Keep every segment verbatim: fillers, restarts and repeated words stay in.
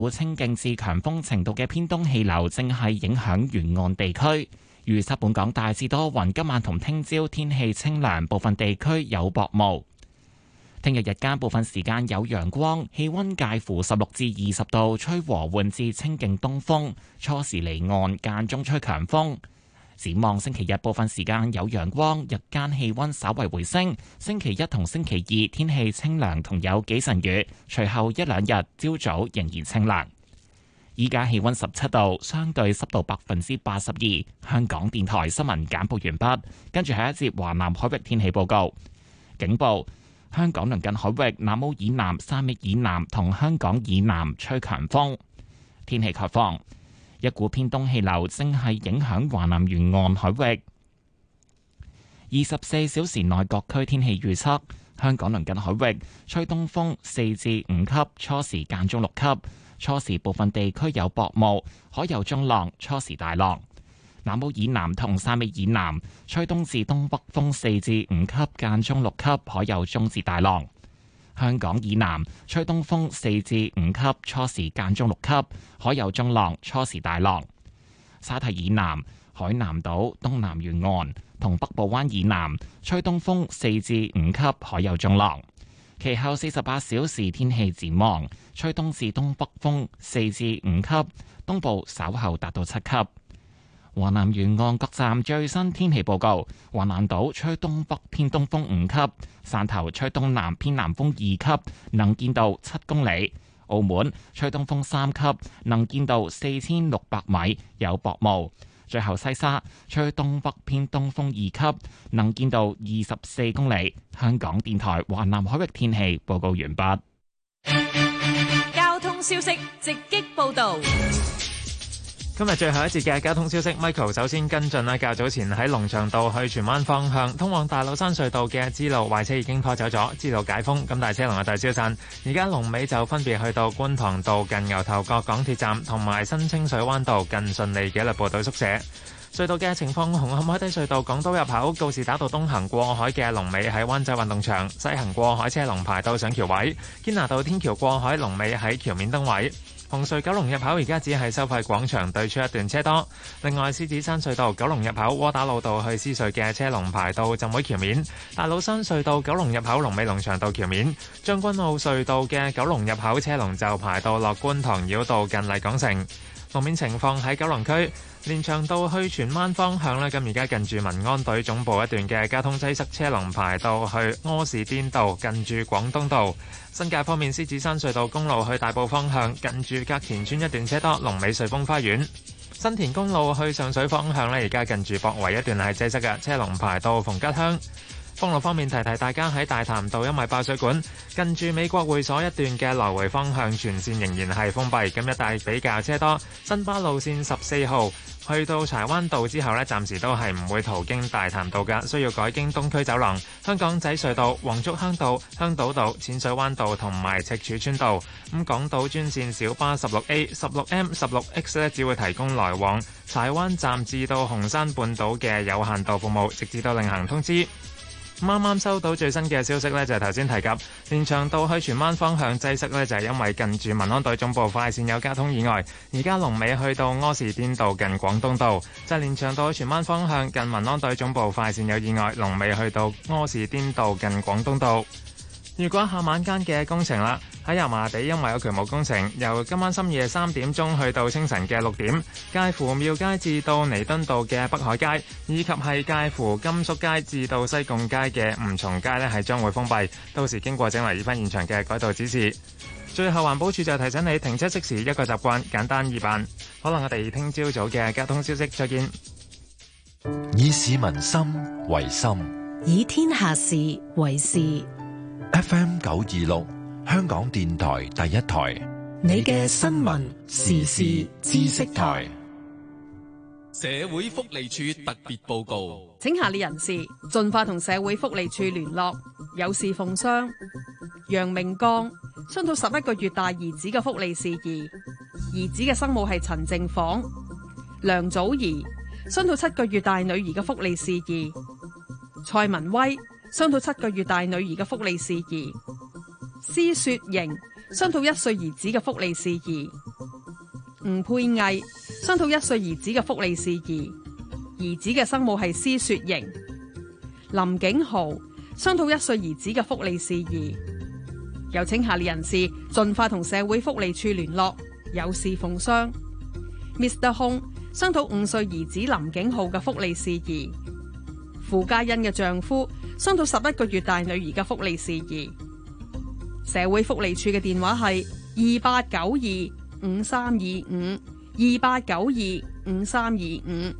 股清勁至強風程度嘅偏東氣流正係影響沿岸地區。預測本港大致多雲，今晚同聽朝天氣清涼，部分地區有薄霧。聽日日間部分時間有陽光，氣溫介乎十六至二十度，吹和緩至清勁東風，初時離岸，間中吹強風。展望星期日部分時間有陽光，日間氣溫稍為回升。星期一同星期二天氣清涼同有幾陣雨，隨後一兩日朝早仍然清涼。依家氣溫十七度，相對濕度百分之八十二。香港電台新聞簡報完畢，跟住係一節華南海域天氣報告。警報：香港鄰近海域南澳以南、三米以南同香港以南吹強風。天氣概況。一股偏東氣流正係影響華南沿岸海域。二十四小時內各區天氣預測：香港鄰近海域吹東風四至五級，初時間中六級，初時部分地區有薄霧，海有中浪，初時大浪。南澳以南同汕尾以南吹東至東北風四至五級，間中六級，海有中至大浪。香港以南吹東風四至五級，初時間中六級，海有中浪，初時大浪。沙堤以南、海南島東南沿岸同北部灣以南吹東風四至五級，海有中浪。其後四十八小時天氣展望，吹東至東北風四至五級，東部稍後達到七級。華南沿岸各站最新天氣報告：華南島吹東北偏東風五級，汕頭吹東南偏南風二級，能見度七公里；澳門吹東風三級，能見度四千六百米，有薄霧。最後西沙吹東北偏東風二級，能見度二十四公里。香港電台華南海域天氣報告完畢。 交通消息直擊報道。 今日最後一節嘅交通消息 ，Michael 首先跟進啦。較早前喺龍翔道去荃灣方向通往大老山隧道嘅支路壞車已經拖走咗，支路解封，咁大車龍嘅大消散。而家龍尾就分別去到觀塘道近牛頭角港鐵站，同埋新清水灣道近順利紀律部隊宿舍。隧道嘅情況，紅磡海底隧道港島入口告士打道東行過海嘅龍尾喺灣仔運動場，西行過海車龍排到上橋位。堅拿道天橋過海龍尾喺橋面燈位。紅隧九龍入口而家只係收費廣場對出一段車多。另外，獅子山隧道九龍入口窩打老道去獅隧嘅車龍排到浸會橋面。大老山隧道九龍入口龍尾龍翔道橋面。將軍澳隧道嘅九龍入口車龍就排到落觀塘繞道近麗港城。路面情況喺九龍區連翔道去荃灣方向呢，咁而家近住民安隊總部一段嘅交通擠塞，車龍排到去柯士甸道近住廣東道。新界方面，獅子山隧道公路去大埔方向近住隔田村一段車多，龍尾瑞豐花園。新田公路去上水方向呢，而家近住博圍一段係擠塞嘅，車龍排到逢吉鄉。封路方面，提提大家喺大潭道因為爆水管，近住美國會所一段嘅來回方向全線仍然係封閉，咁一帶比較車多。新巴路線十四號去到柴灣道之後呢，暫時都係唔會途經大潭道嘅，需要改經東區走廊。香港仔隧道、黃竹坑道、香島道、淺水灣道同埋赤柱村道。咁港島專線小巴十六 A、十六 M、十六 X 呢，只會提供來往柴灣站至到紅山半島嘅有限度服務，直至到另行通知。啱啱收到最新嘅消息呢，就係頭先提及連翔道去荃灣方向擠塞呢，就係因為近住民安隊總部快線有交通意外。而家龍尾去到柯士甸道近廣東道，就係連翔道去荃灣方向近民安隊總部快線有意外，龍尾去到柯士甸道近廣東道。如果下晚間嘅工程啦，喺油麻地因為有渠務工程，由今晚深夜三點鐘去到清晨嘅六點，介乎廟街至到彌敦道嘅北海街，以及係介乎甘肅街至到西貢街嘅吳松街呢，係將會封閉。到時經過整為翻現場嘅改道指示。最後環保署就提醒你停車熄匙一個習慣，簡單易辦。可能我哋聽朝早嘅交通消息再見。 以市民心為心， 以天下事為事。 F M 九二六，香港電台第一台， 你嘅新聞時事知識台。 社會福利署特別報告， 請下列人士盡快同社會福利署聯絡。有事奉商：楊明剛商討十一個月大兒子嘅福利事宜，兒子嘅生母係陳靜房；梁祖兒商討七個月大女兒嘅福利事宜；蔡文威商討七個月大女兒嘅福利事宜；施雪瑩商討一歲兒子嘅福利事宜； 吳佩藝商討一歲兒子嘅福利事宜，兒子嘅生母係施雪瑩。林景豪商討一歲兒子嘅福利事宜，有請下列人士盡快同社會福利處聯絡，有事奉商。Mister Hong商討五歲兒子林景浩嘅福利事宜，傅嘉欣嘅丈夫商討十一個月大女兒嘅福利事宜。社會福利處嘅電話係二八九二五三二五二八九二五三二五。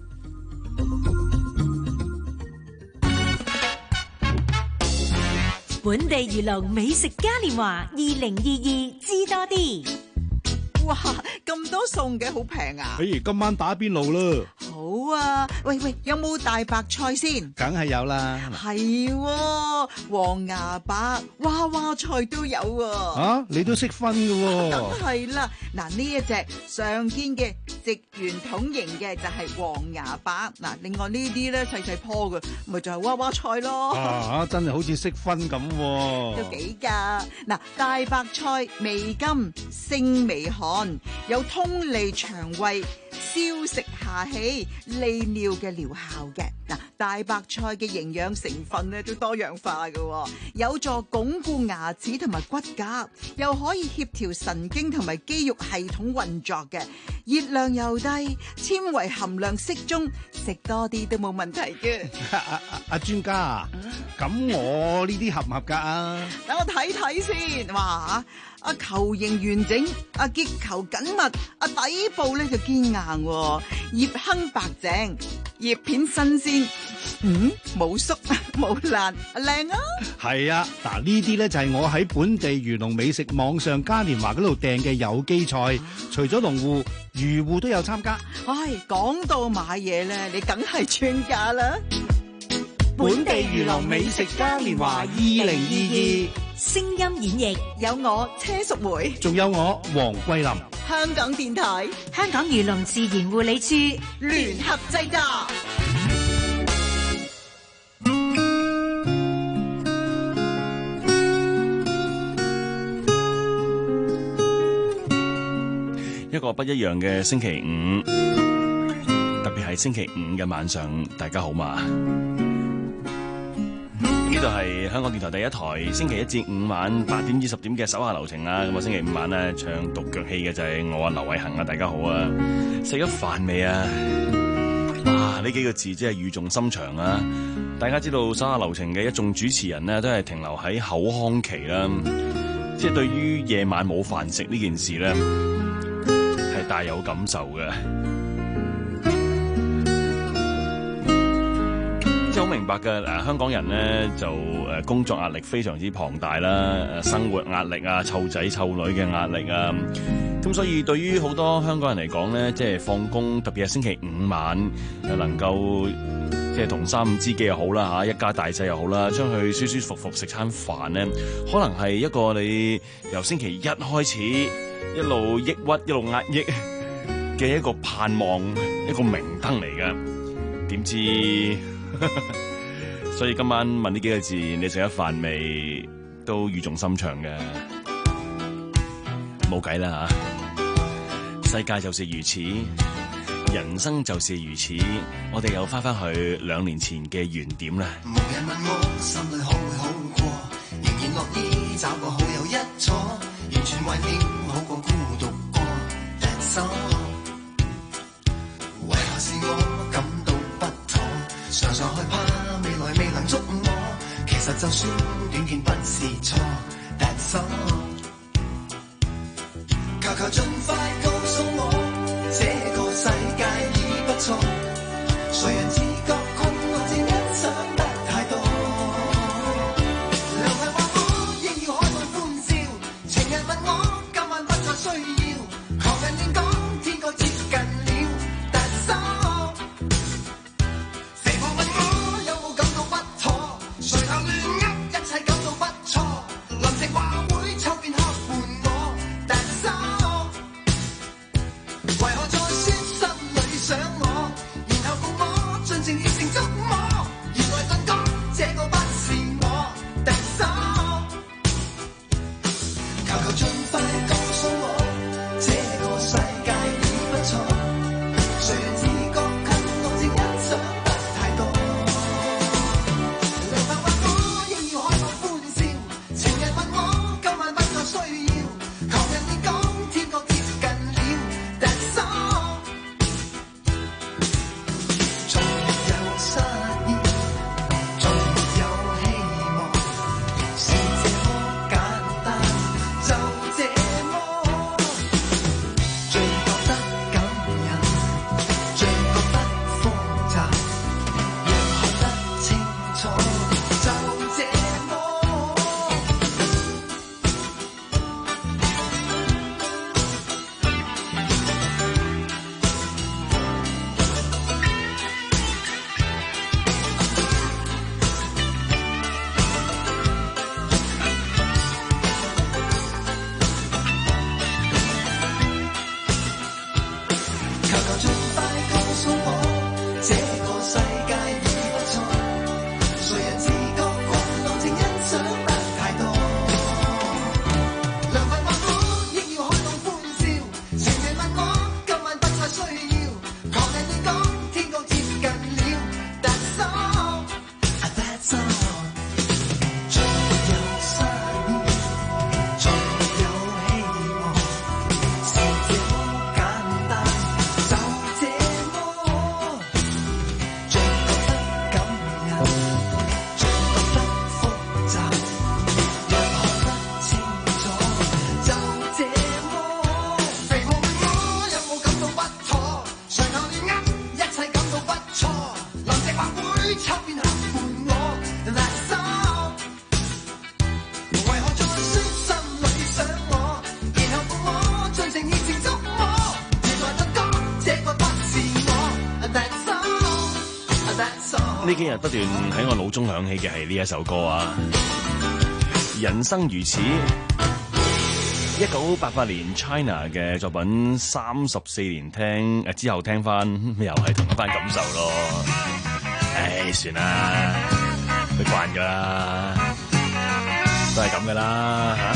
本地娛樂美食嘉年華二零二二知多啲。 哇，咁多餸嘅，好平啊！ 不如今晚打邊爐啦。 好啊，喂喂，有冇大白菜先？ 梗係有啦。 係喎，黃芽白、娃娃菜都有喎。 啊，你都識分㗎喎。 梗係啦，嗱呢一隻常見嘅直圓筒形嘅就係黃芽白，嗱另外呢啲咧細細棵嘅，咪就係娃娃菜咯。 啊，真係好似識分咁喎。 都幾㗎，嗱大白菜味甘，性微寒，有通利腸胃、消食下氣、利尿嘅療效嘅。嗱，大白菜嘅營養成分咧都多樣化嘅，有助鞏固牙齒同埋骨骼，又可以協調神經同埋肌肉系統運作嘅。熱量又低，纖維含量適中，食多啲都冇問題嘅。 阿阿阿專家啊，咁我呢啲合唔合格啊？ 等我睇睇先，哇！啊球形完整，啊結構緊密，啊底部咧就堅硬，葉坑白淨，葉片新鮮，嗯冇縮冇爛，靚啊！ 係啊，嗱呢啲咧就係我喺本地漁農美食網上嘉年華嗰度訂嘅有機菜，除咗農戶，漁戶都有參加。 唉，講到買嘢咧，你梗係專家啦！ 本地漁農美食嘉年華二零二二， 聲音演繹有我車淑梅， 仲有我黃桂林， 香港電台、 香港漁農自然護理處聯合製作。 一個不一樣嘅星期五，特別係星期五嘅晚上，大家好嘛？呢度係香港電台第一台，星期一至五晚八點至十點嘅手下留情啦。咁啊，星期五晚咧唱獨腳戲嘅就係我啊劉偉恒啊，大家好啊！食咗飯未啊？哇！呢幾個字真係語重心長啊！大家知道手下留情嘅一眾主持人呢，都係停留喺口腔期啦，即係對於夜晚冇飯食呢件事咧，係大有感受嘅。即係好明白嘅，誒、呃、香港人咧就誒、呃、工作壓力非常之龐大啦，誒生活壓力啊，湊仔湊女嘅壓力啊，咁所以對於好多香港人嚟講咧，即係放工，特別係星期五晚，又能夠即係同三五知己又好啦嚇，一家大細又好啦，將佢舒舒服服食餐飯咧，可能係一個你由星期一開始一路抑鬱一路壓抑嘅一個盼望，一個明燈嚟嘅，點知？所以今晚問呢幾個字，你食咗飯未？都語重心長嘅，冇計啦吓！世界就是如此，人生就是如此。我哋又翻翻去兩年前嘅原點啦。 無人問我心裏可會好過，仍然樂意找個好友一坐，完全懷念好過孤獨過。That's all， 為何是我感到不妥？常常害怕未來未能觸摸，其實就算遠見不是錯。That's all， 求求盡快告訴我，這個世界已不錯，誰人自覺困惑這一想得太多。良人話我應要開開歡笑，情人問我今晚不再需要，旁人亂講天該接近了。That's all，肥婆問我有冇感到不妥，誰頭亂噏一切感到不錯，臨食話會抽片黑伴我。That's all， 為何再說心裏想我，然後告我盡情熱情觸摸，原來盡講這個不是我。That's all， 求求盡快告訴我，這個世界求求盡快告訴我，這個世界已不錯，誰人自覺狂怒正欣賞得太多，良份萬般亦要開動歡笑，情人問我今晚不再需要，狂人亂講天國接近了 That's all That's all 再沒有失意，再沒有希望，是這麼簡單，就這麼像覺得感人，像覺得複雜，若看得清楚，就這麼肥胖的我有冇感到不妥？隨後亂噏一切感到不錯，臨食飯會抽邊客伴我 That's all 為何在傷心裏想我，然後伴我盡情熱情觸摸，原來就講這個不是我 That's all That's all 呢幾日不斷喺我腦中響起嘅係呢一首歌啊，人生如此。一九八八年 China 嘅作品，三十四年聽誒之後聽翻，又係同一番感受咯。唉，算啦，佢慣咗啦，都係咁噶啦嚇。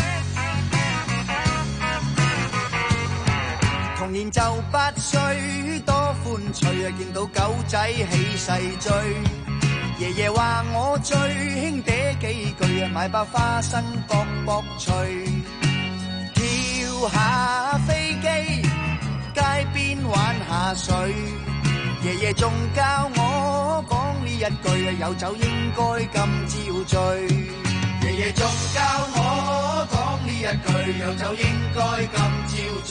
童年就八歲，多歡趣啊！見到狗仔起勢追，爺爺話我最興嗲幾句啊，買包花生卜卜脆，跳下飛機，街邊玩下水。爺爺仲教我講呢一句啊，有酒應該今朝醉。爺爺仲教我講呢一句，有酒應該今朝醉。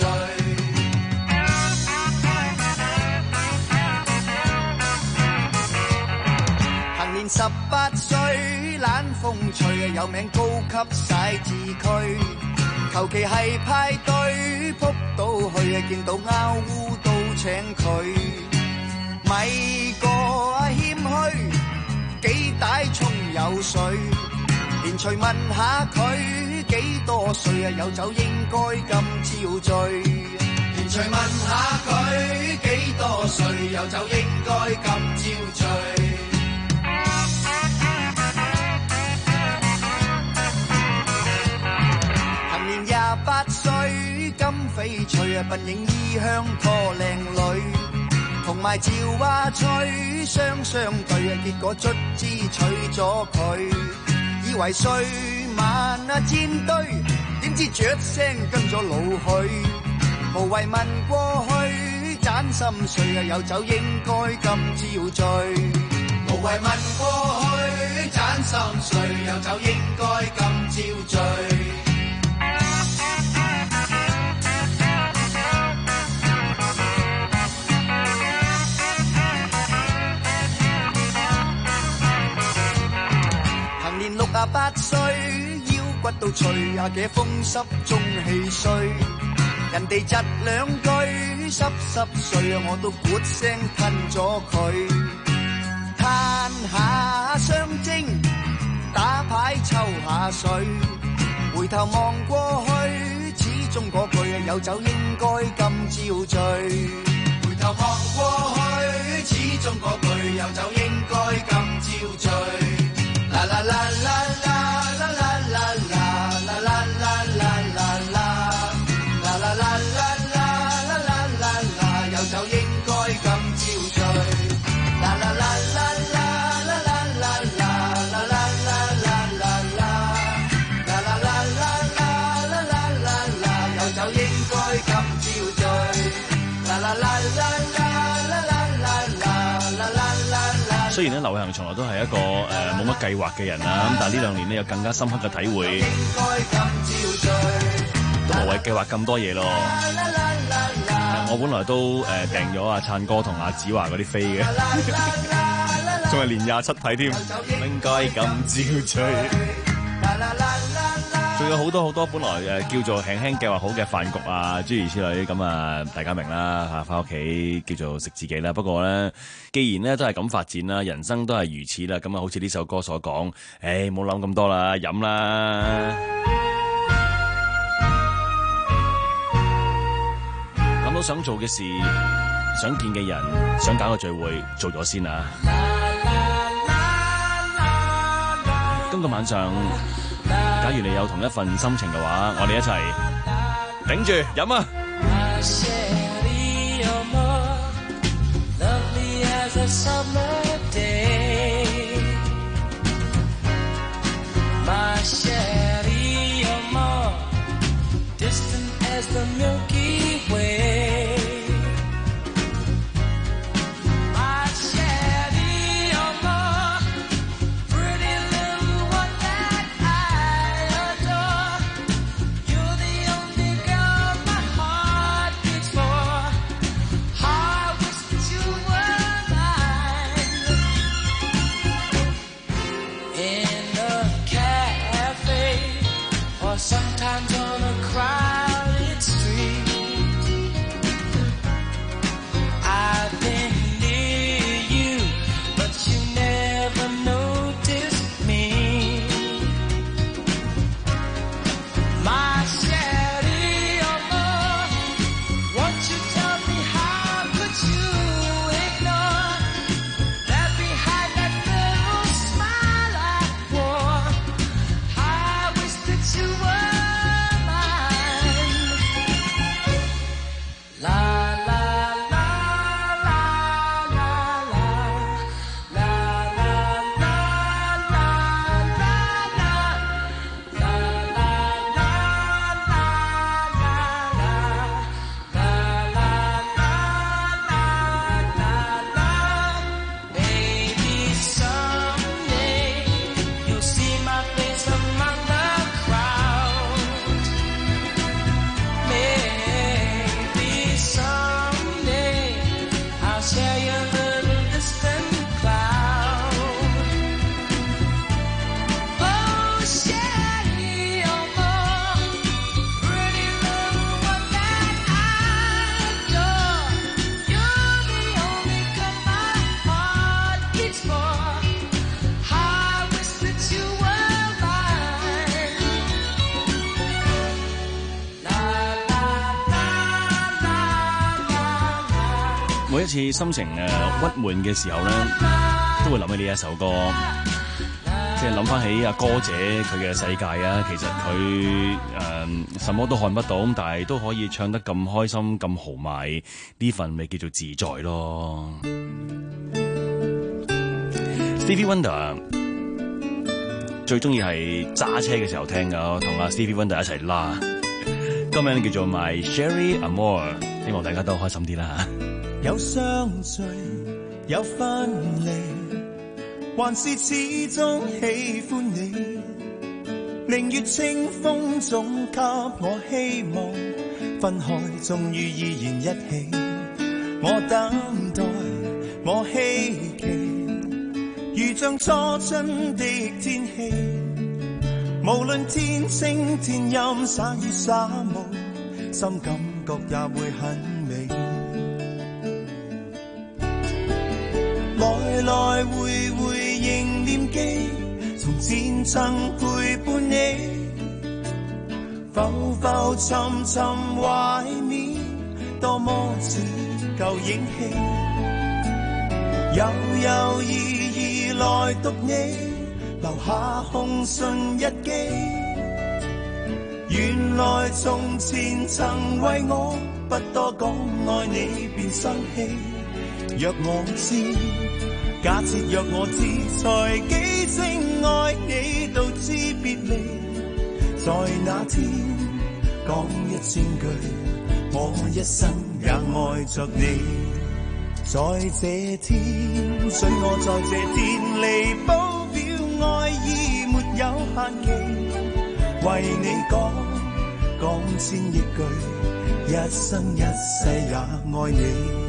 行年十八歲，懶風趣啊，有名高級寫字區。求其係派對，撲到去啊，見到拗烏都請佢。咪個啊謙虛，幾大葱有水。連隨問下佢幾多歲啊，有酒應該今朝醉。連隨問下佢幾多歲，有酒應該今朝醉。行年廿八歲，金翡翠啊，笨影衣香拖靚女，同埋趙華翠雙雙對啊，結果卒之娶咗佢。以為歲晚啊煎堆，點知雀聲跟咗老去。無謂問過去，盞心碎啊，有酒應該今朝醉。無謂問過去，盞心碎，有酒應該今朝醉。行年六啊八歲，腰骨到脆啊，嘅風濕中氣衰。人哋窒兩句，濕濕碎啊，我都咕聲吞咗佢。嘆下雙睛，打牌抽下水，回頭望過去，始終嗰句啊，有酒應該今朝醉。回頭望過去，始終嗰句有酒應該今朝醉。啦啦啦啦啦啦啦啦啦啦啦啦啦啦啦。啦啦啦啦啦啦啦啦啦，有酒應該今朝醉。啦啦啦啦啦啦啦啦啦啦啦啦啦啦啦，啦啦啦啦啦啦啦啦啦，有酒應該今朝醉。啦啦啦啦啦啦啦啦啦啦啦啦。 雖然咧劉偉恒從來都係一個誒冇乜計劃嘅人啦，咁但係呢兩年咧有更加深刻嘅體會，都無謂計劃咁多嘢咯。我本來都誒訂咗阿燦哥同阿子華嗰啲飛嘅，仲係年廿七睇添，應該咁朝醉。仲有好多好多本來誒叫做輕輕計劃好嘅飯局啊，諸如此類咁啊，大家明啦嚇，翻屋企叫做食自己啦。不過咧，既然咧都係咁發展啦，人生都係如此啦，咁啊，好似呢首歌所講，誒冇諗咁多啦，飲啦。諗到想做嘅事， 想見嘅人，想搞個聚會，做咗先啊！今個晚上，假如你有同一份心情嘅話，我哋一齊頂住飲啊！ Sometimes on a crowded street, I've been near you, but you never noticed me. My Sherry, oh Lord, won't you tell me how could you ignore that behind that little smile I wore? I wish that you were. 每一次心情誒鬱悶嘅時候咧，都會諗起呢一首歌，即係諗翻起阿歌姐佢嘅世界啊。其實佢誒、呃、什麼都看不到，咁但係都可以唱得咁開心、咁豪邁，呢份咪叫做自在咯。Stevie Wonder 最中意係揸車嘅時候聽噶，同阿 Stevie Wonder 一齊拉，歌名叫做 My Sherry Amore， 希望大家都開心啲啦。 有相聚，有分離，還是始終喜歡你。明月清風總給我希望，分開終於依然一起。我等待，我希冀，如像初春的天氣。無論天晴天陰灑雨灑霧，心感覺也會很美。來來回回仍念記，從前曾陪伴你，浮浮沉沉懷緬，多麼似舊影戲。悠悠依依來讀你，留下紅唇日記。原來從前曾為我不多講愛你便生氣。若我知，假設若我知，才幾精愛你到知別離。在那天講一千句，我一生也愛着你。在這天，准我在這天離譜表愛意沒有限期。為你講講千億句，一生一世也愛你。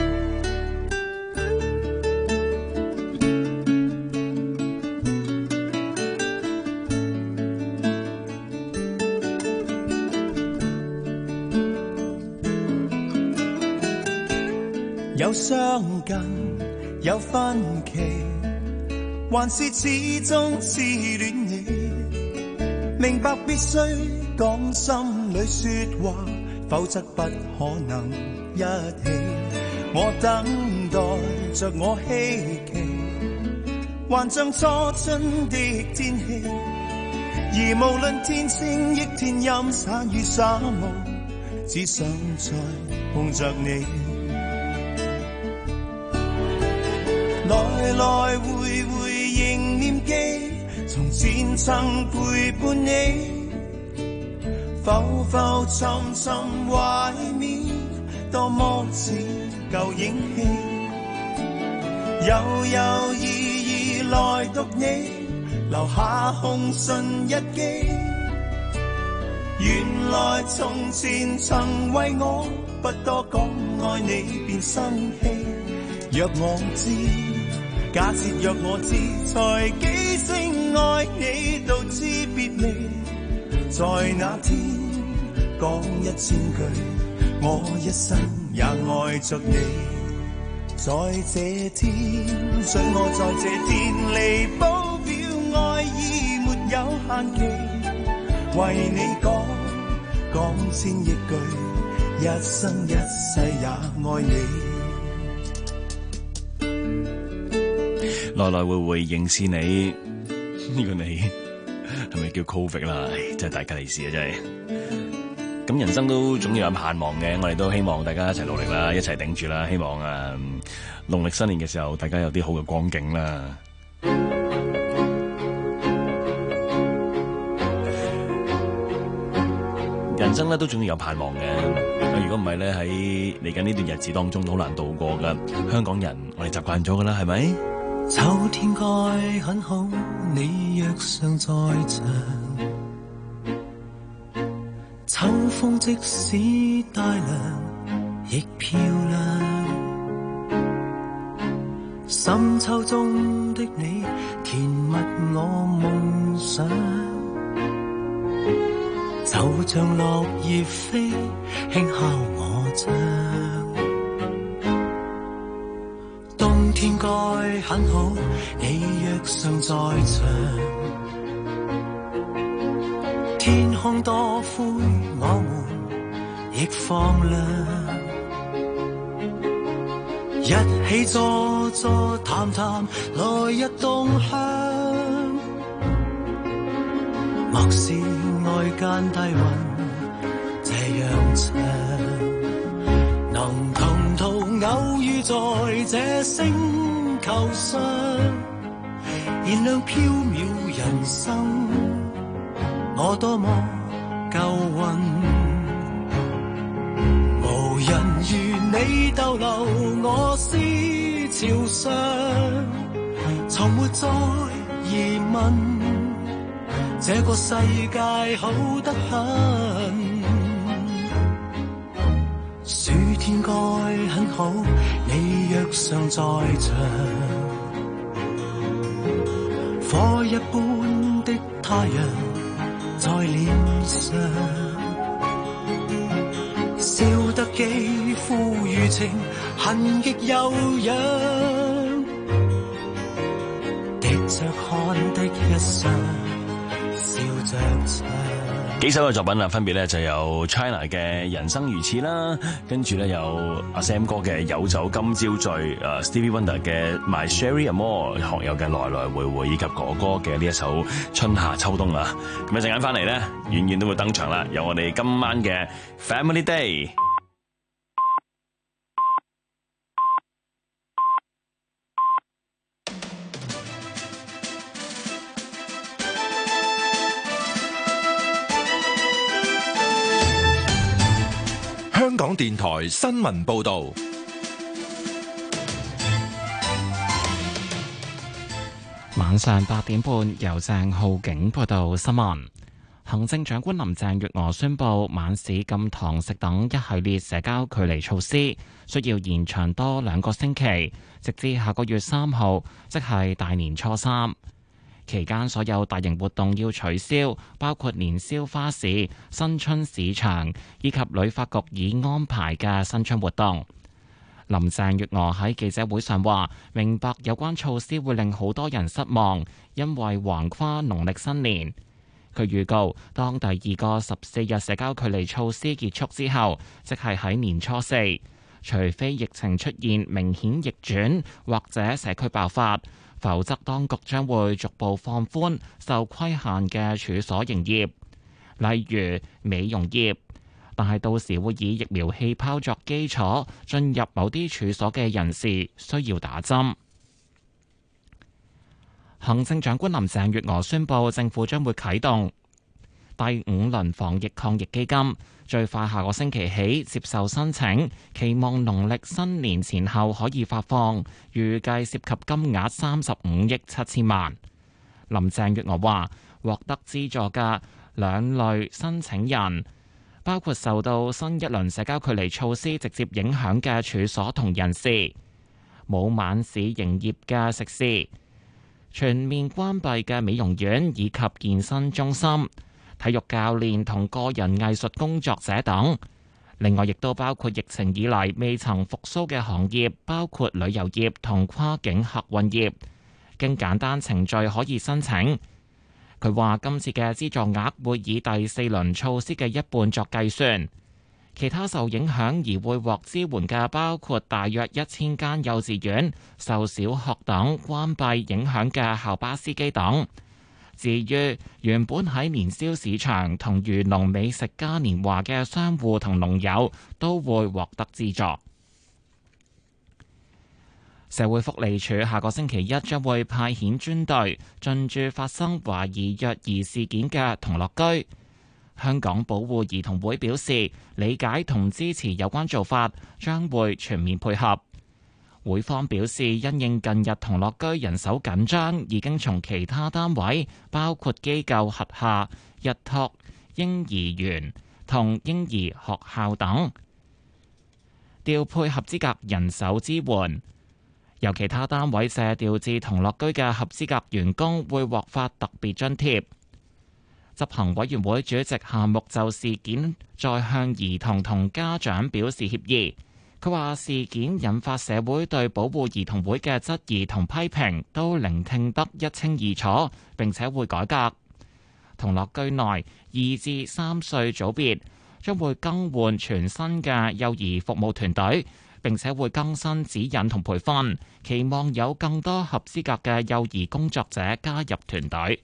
有相近，有分歧，還是始終痴戀你。明白必須講心裏說話，否則不可能一起。 我等待着我希冀，還像初春的天氣，而無論天星亦天陰灑雨灑霧，只想再碰着你。來來回回仍念記，從前曾陪伴你，浮浮沉沉懷緬，多麼似舊影戲，悠悠依依來讀你留下紅唇日記，原來從前曾為我不多講愛你便生氣，若我知假設若我知，才幾聲愛你到知別離，在那天講一千句，我一生也愛着你。在這天，想我在這天離譜表愛意沒有限期，為你講講千億句，一生一世也愛你。 來來回回仍是你，呢個你係咪叫 Covid 啦？真係大吉利是啊！真係咁，人生都總要有盼望嘅，我哋都希望大家一齊努力啦，一齊頂住啦。希望誒，農曆新年嘅時候，大家有啲好嘅光景啦。人生咧都總要有盼望嘅，如果唔係咧，喺嚟緊呢段日子當中都好難度過噶。香港人，我哋習慣咗噶啦，係咪？ 秋天該很好，你若尚在場，秋風即使帶涼亦漂亮，深秋中的你填密我夢想，就像落葉飛輕敲我窗，冬天該很好，你若尚在場，天空多灰，我們亦放亮，一起坐坐談談來日動向，莫視外間低溫這樣長，能同途偶遇在這星球上，燃亮飄渺人生，我多麼夠運，無人如你逗留我思潮上，從沒再疑問，這個世界好得很，暑天該很好，你若尚在場，火一般的太陽在臉上，笑得肌膚如情，痕極悠揚，滴着汗的一雙，笑着唱。 幾首嘅作品啊，分別咧就有 China 嘅人生如此啦，跟住咧有阿 Sam 哥嘅有酒今朝醉，誒 Stevie Wonder 嘅 My Sherry Amore， 學友嘅來來回回，以及哥哥嘅呢一首春夏秋冬啊。咁一陣間翻嚟咧，遠遠都會登場啦，有我哋今晚嘅 Family Day。 香港電台新聞報導， 晚上八點半由鄭浩景報道新聞。行政長官林鄭月娥宣布，晚市禁堂食等一系列社交距離措施需要延長多兩個星期，直至下個月三號，即係大年初三。期間所有大型活動要取消，包括年宵花市、新春市場以及旅發局已安排嘅新春活動。林鄭月娥喺記者會上話，明白有關措施會令好多人失望，因為橫跨農曆新年。佢預告，當第二個十四日社交距離措施結束之後，即係喺年初四， 除非疫情出現明顯逆轉或者社區爆發，否則當局將會逐步放寬受規限嘅處所營業，例如美容業。但係到時會以疫苗氣泡作基礎，進入某啲處所嘅人士需要打針。行政長官林鄭月娥宣布，政府將會啟動第五輪防疫抗疫基金，最快下個星期起接受申請，期望農曆新年前後可以發放，預計涉及金額三十五億七千萬。林鄭月娥話，獲得資助嘅兩類申請人，包括受到新一輪社交距離措施直接影響嘅處所同人士，冇晚市營業嘅食肆，全面關閉嘅美容院以及健身中心、體育教練同個人藝術工作者等。另外，亦都包括疫情以嚟未曾復甦嘅行業，包括旅遊業同跨境客運業，經簡單程序可以申請。佢話今次嘅資助額會以第四輪措施嘅一半作計算。其他受影響而會獲支援嘅包括大約一千間幼稚園、受小學等關閉影響嘅校巴司機等。至於原本喺年宵市場同漁農美食嘉年華嘅商戶同農友，都會獲得資助。社會福利署下個星期一將會派遣專隊進駐發生懷疑虐兒事件嘅童樂居。香港保護兒童會表示理解同支持有關做法，將會全面配合。會方表示，因應近日童樂居人手緊張，已經從其他單位，包括機構轄下日托嬰兒園同嬰兒學校等，調配合資格人手支援。由其他單位借調至童樂居嘅合資格員工會獲發特別津貼。執行委員會主席夏目就事件再向兒童同家長表示歉意。佢話事件引發社會對保護兒童會嘅質疑同批評，都聆聽得一清二楚，並且會改革。童樂居內二至三歲組別將會更換全新嘅幼兒服務團隊，並且會更新指引同培訓，期望有更多合資格嘅幼兒工作者加入團隊。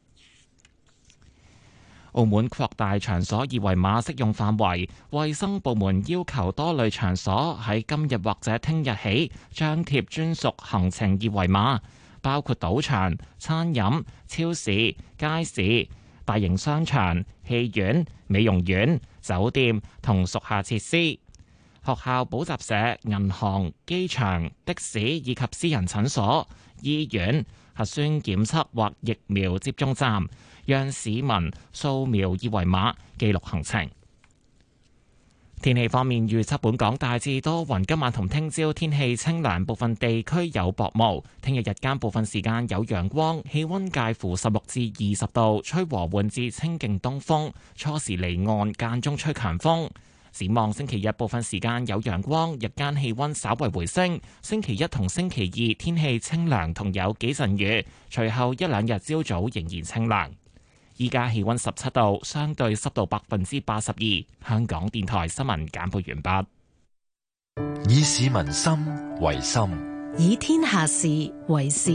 澳門擴大場所二維碼適用範圍，衛生部門要求多類場所喺今日或者聽日起張貼專屬行程二維碼，包括賭場、餐飲、超市、街市、大型商場、戲院、美容院、酒店同屬下設施、學校、補習社、銀行、機場、的士以及私人診所、醫院、核酸檢測或疫苗接種站，讓市民掃描二維碼記錄行程。天氣方面預測，本港大致多雲，今晚同聽朝天氣清涼，部分地區有薄霧。聽日日間部分時間有陽光，氣溫介乎十六至二十度，吹和緩至清勁東風，初時離岸，間中吹強風。展望星期日部分時間有陽光，日間氣溫稍為回升。星期一同星期二天氣清涼，同有幾陣雨，隨後一兩日朝早仍然清涼。依家氣溫十七度，相對濕度百分之八十二。香港電台新聞簡報完畢。 以市民心為心， 以天下事為事。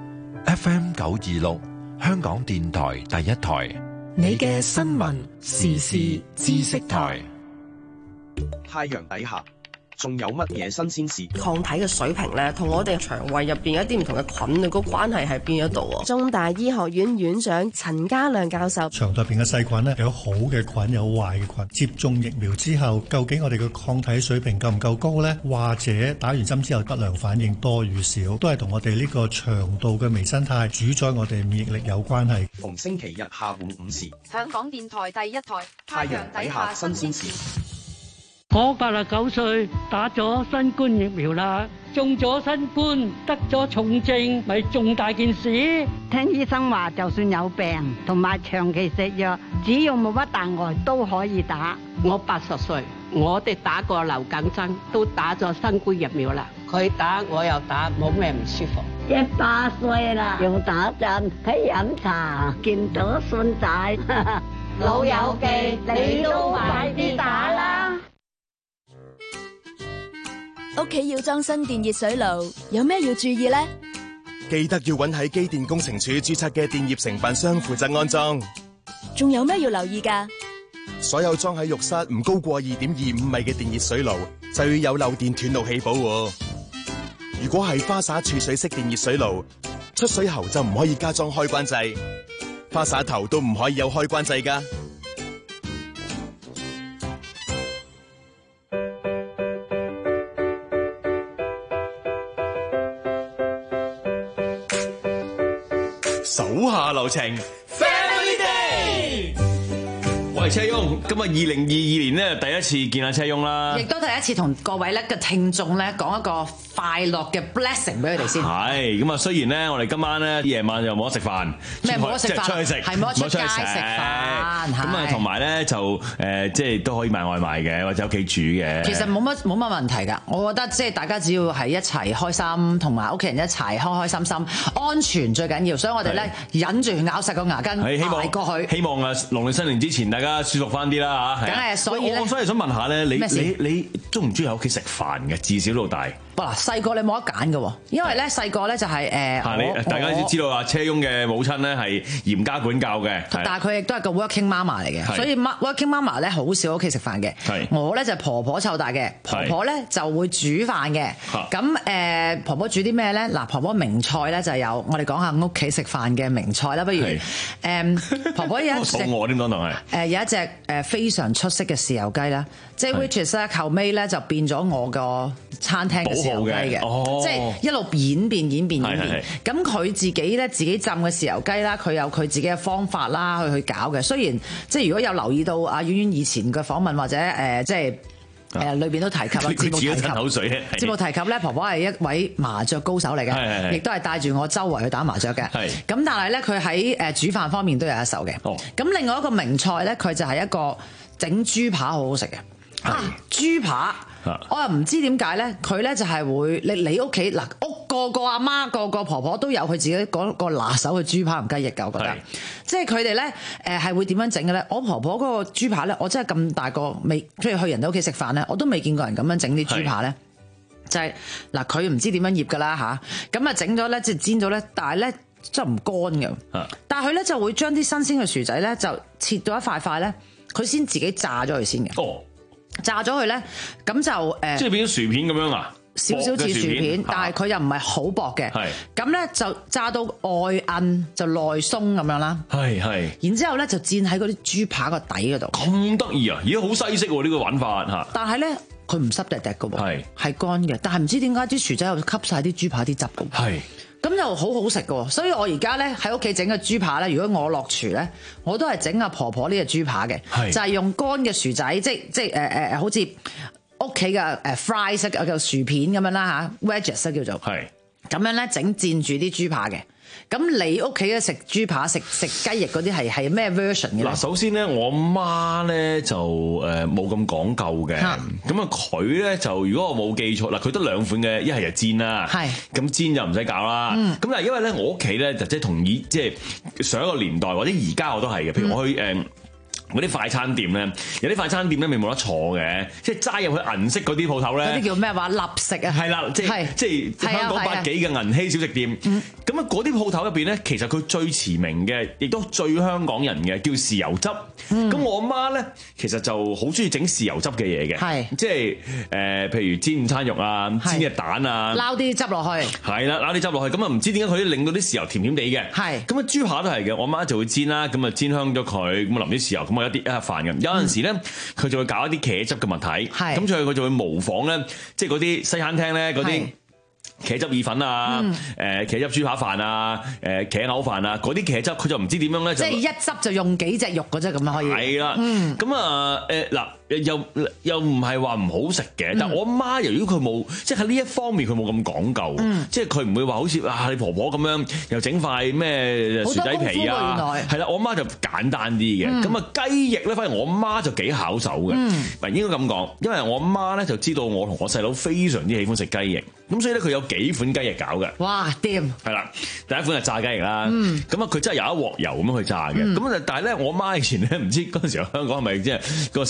F M 九二六，香港電台第一台， 你嘅新聞時事知識台。 太陽底下仲有乜嘢新鮮事？ 抗體嘅水平咧，同我哋腸胃入邊一啲唔同嘅菌嘅個關係喺邊一度啊？中大醫學院院長陳家亮教授， 腸道入邊嘅細菌咧，有好嘅菌，有壞嘅菌。接種疫苗之後，究竟我哋嘅抗體水平夠唔夠高呢？或者打完針之後不良反應多與少，都係同我哋呢個腸道嘅微生態主宰我哋免疫力有關係。 逢星期日下午五時， 香港電台第一台， 太陽底下新鮮事。 我八十九歲，打咗新冠疫苗啦，中咗新冠，得咗重症，咪重大件事。 聽醫生話，就算有病同埋長期食藥，只要冇乜大礙都可以打。 我八十歲，我哋打過流感針，都打咗新冠疫苗啦。佢打我又打，冇咩唔舒服。 一百歲啦，又打針，喺飲茶，見到孫仔， 老友記，你都快啲打啦！ 屋企要裝新電熱水爐，有咩要注意呢？ 記得要揾喺機電工程署註冊嘅電業承辦商負責安裝。 仲有咩要留意㗎？ 所有裝喺浴室唔高過二點二五米嘅電熱水爐，就要有漏電斷路器保護。如果係花灑儲水式電熱水爐，出水喉就唔可以加裝開關掣，花灑頭都唔可以有開關掣㗎。 手下留情 ，Family Day。我係車翁，今日二零二二年咧第一次見阿車翁啦， 亦都第一次同各位咧嘅聽眾咧講一個快樂嘅 blessing 俾佢哋先。 係咁啊！雖然咧我哋今晚咧夜晚又冇得食飯， 咩冇得食飯？ 出去食係冇得出街食飯。 咁啊，同埋咧就誒，即係都可以買外賣嘅，或者屋企煮嘅。 其實冇乜冇乜問題㗎。我覺得即係大家只要係一齊開心，同埋屋企人一齊開開心心，安全最緊要。所以我哋咧忍住咬實個牙根，捱過去。 希望啊，農曆新年之前大家舒服翻啲啦嚇。 梗係，所以咧， 我所以想問下咧，你你你中唔中意喺屋企食飯嘅？自小到大。 嗱，細個你冇得揀嘅喎，因為咧細個咧就係誒， 你大家都知道啊，車翁嘅母親咧係嚴加管教嘅， 但係佢亦都係個 working mama 嚟嘅，所以 working mama 咧好少喺屋企食飯嘅。我咧就婆婆湊大嘅，婆婆咧就會煮飯嘅。咁誒，婆婆煮啲咩咧？嗱，婆婆名菜咧就有，我哋講下屋企食飯嘅名菜啦。不如誒，婆婆有一隻， 我點講同係誒有一隻誒非常出色嘅豉油雞啦，即係 which is 咧後尾咧就變咗我個餐廳嘅豉油雞嘅，哦、即係一路演變演變演變。咁佢自己咧自己浸嘅豉油雞啦，佢有佢自己嘅方法啦，去去搞嘅。雖然即係如果有留意到阿婉婉以前嘅訪問或者誒、呃、即係誒裏邊都提及啦，節目提及口水節目提及咧，婆婆係一位麻雀高手嚟嘅，亦都係帶住我周圍去打麻雀嘅。咁但係咧，佢喺誒煮飯方面都有一手嘅。咁、哦、另外一個名菜咧，佢就係一個整豬扒好好食嘅。啊，豬扒，我又唔知點解咧，佢咧就係會你你屋企嗱屋個個阿媽個個婆婆都有佢自己嗰個拿手嘅豬扒同雞翼㗎，我覺得，即係佢哋咧誒係會點樣整嘅咧？我婆婆嗰個豬扒咧，我真係咁大個未，譬如去人哋屋企食飯咧，我都未見過人咁樣整啲豬扒咧，就係嗱佢唔知點樣醃㗎啦吓，咁啊整咗咧即係煎咗咧，但係咧真係唔乾嘅，但係佢咧就會將啲新鮮嘅薯仔咧就切到一塊塊咧，佢先自己炸咗佢先嘅。哦。炸咗佢咧，咁就誒，即係變咗薯片咁樣啊？ 少少似薯片，但係佢又唔係好薄嘅。係咁咧，就炸到外韌就內鬆咁樣啦。係係。然之後咧就煎喺嗰啲豬扒個底嗰度。 咁得意啊！而家好西式喎呢個玩法嚇。 但係咧，佢唔濕滴滴嘅喎。係係乾嘅，但係唔知點解啲薯仔又吸晒啲豬扒啲汁嘅。係。咁又好好食嘅，所以我而家咧喺屋企整嘅豬扒咧，如果我落廚咧，我都係整阿婆婆呢個豬扒嘅，就係用乾嘅薯仔，即即誒誒誒，好似屋企嘅誒 fry 式嘅薯片咁樣啦嚇 ，wedges 叫做，係咁樣咧整煎住啲豬扒嘅。咁你屋企嘅食豬扒食食雞翼嗰啲係係咩 version 嘅？ 嗱，首先咧，我媽咧就誒冇咁講究嘅，咁啊佢咧就如果我冇記錯，嗱佢得兩款嘅，一係就煎啦，係咁煎就唔使搞啦。咁、嗯、但係因為咧我屋企咧就即係同以即係上一個年代或者而家我都係嘅，譬如我去誒。嗯嗰啲快餐店咧，有啲快餐店咧未冇得坐嘅，即係齋入去銀色嗰啲鋪頭咧。 嗰啲叫咩話？立食啊！ 係啦，即係即係香港百幾嘅銀禧小食店。咁啊，嗰啲鋪頭入邊咧，其實佢最馳名嘅，亦都最香港人嘅，叫豉油汁。咁、嗯、我媽咧，其實就好中意整豉油汁嘅嘢嘅，係即係誒、呃，譬如煎午餐肉啊，煎隻蛋啊， 撈啲汁落去。係啦，撈啲汁落去。咁啊，唔知點解佢令到啲豉油甜甜地嘅。係。咁啊，豬扒都係嘅，我媽就會煎啦，咁啊煎香咗佢，咁啊淋啲豉油，咁啊一啲一盒飯咁。有陣時咧，佢就會搞一啲茄汁嘅物體，咁所以佢就會模仿咧，即係嗰啲西餐廳咧嗰啲。茄汁意粉啊，誒、嗯、茄汁豬扒飯啊，誒茄牛飯啊，嗰啲茄汁佢就唔知點樣咧， 即係一汁就用幾隻肉嘅啫，咁樣可以。 係啦，咁啊誒嗱，又又唔係話唔好食嘅，嗯、但係我媽由於佢冇，即係喺呢一方面佢冇咁講究，嗯、即係佢唔會話好似啊你婆婆咁樣又整塊咩薯仔皮啊，係啦，我媽就簡單啲嘅，咁啊雞翼咧，反而我媽就幾巧手嘅，唔、嗯、應該咁講，因為我媽咧就知道我同我細佬非常之喜歡食雞翼。咁所以咧，佢有幾款雞翼搞嘅。哇，掂！係啦，第一款係炸雞翼啦。嗯。咁啊，佢真係有一鑊油咁樣去炸嘅。咁、嗯、但係咧，我媽以前咧唔知嗰陣時候香港係咪即係個市面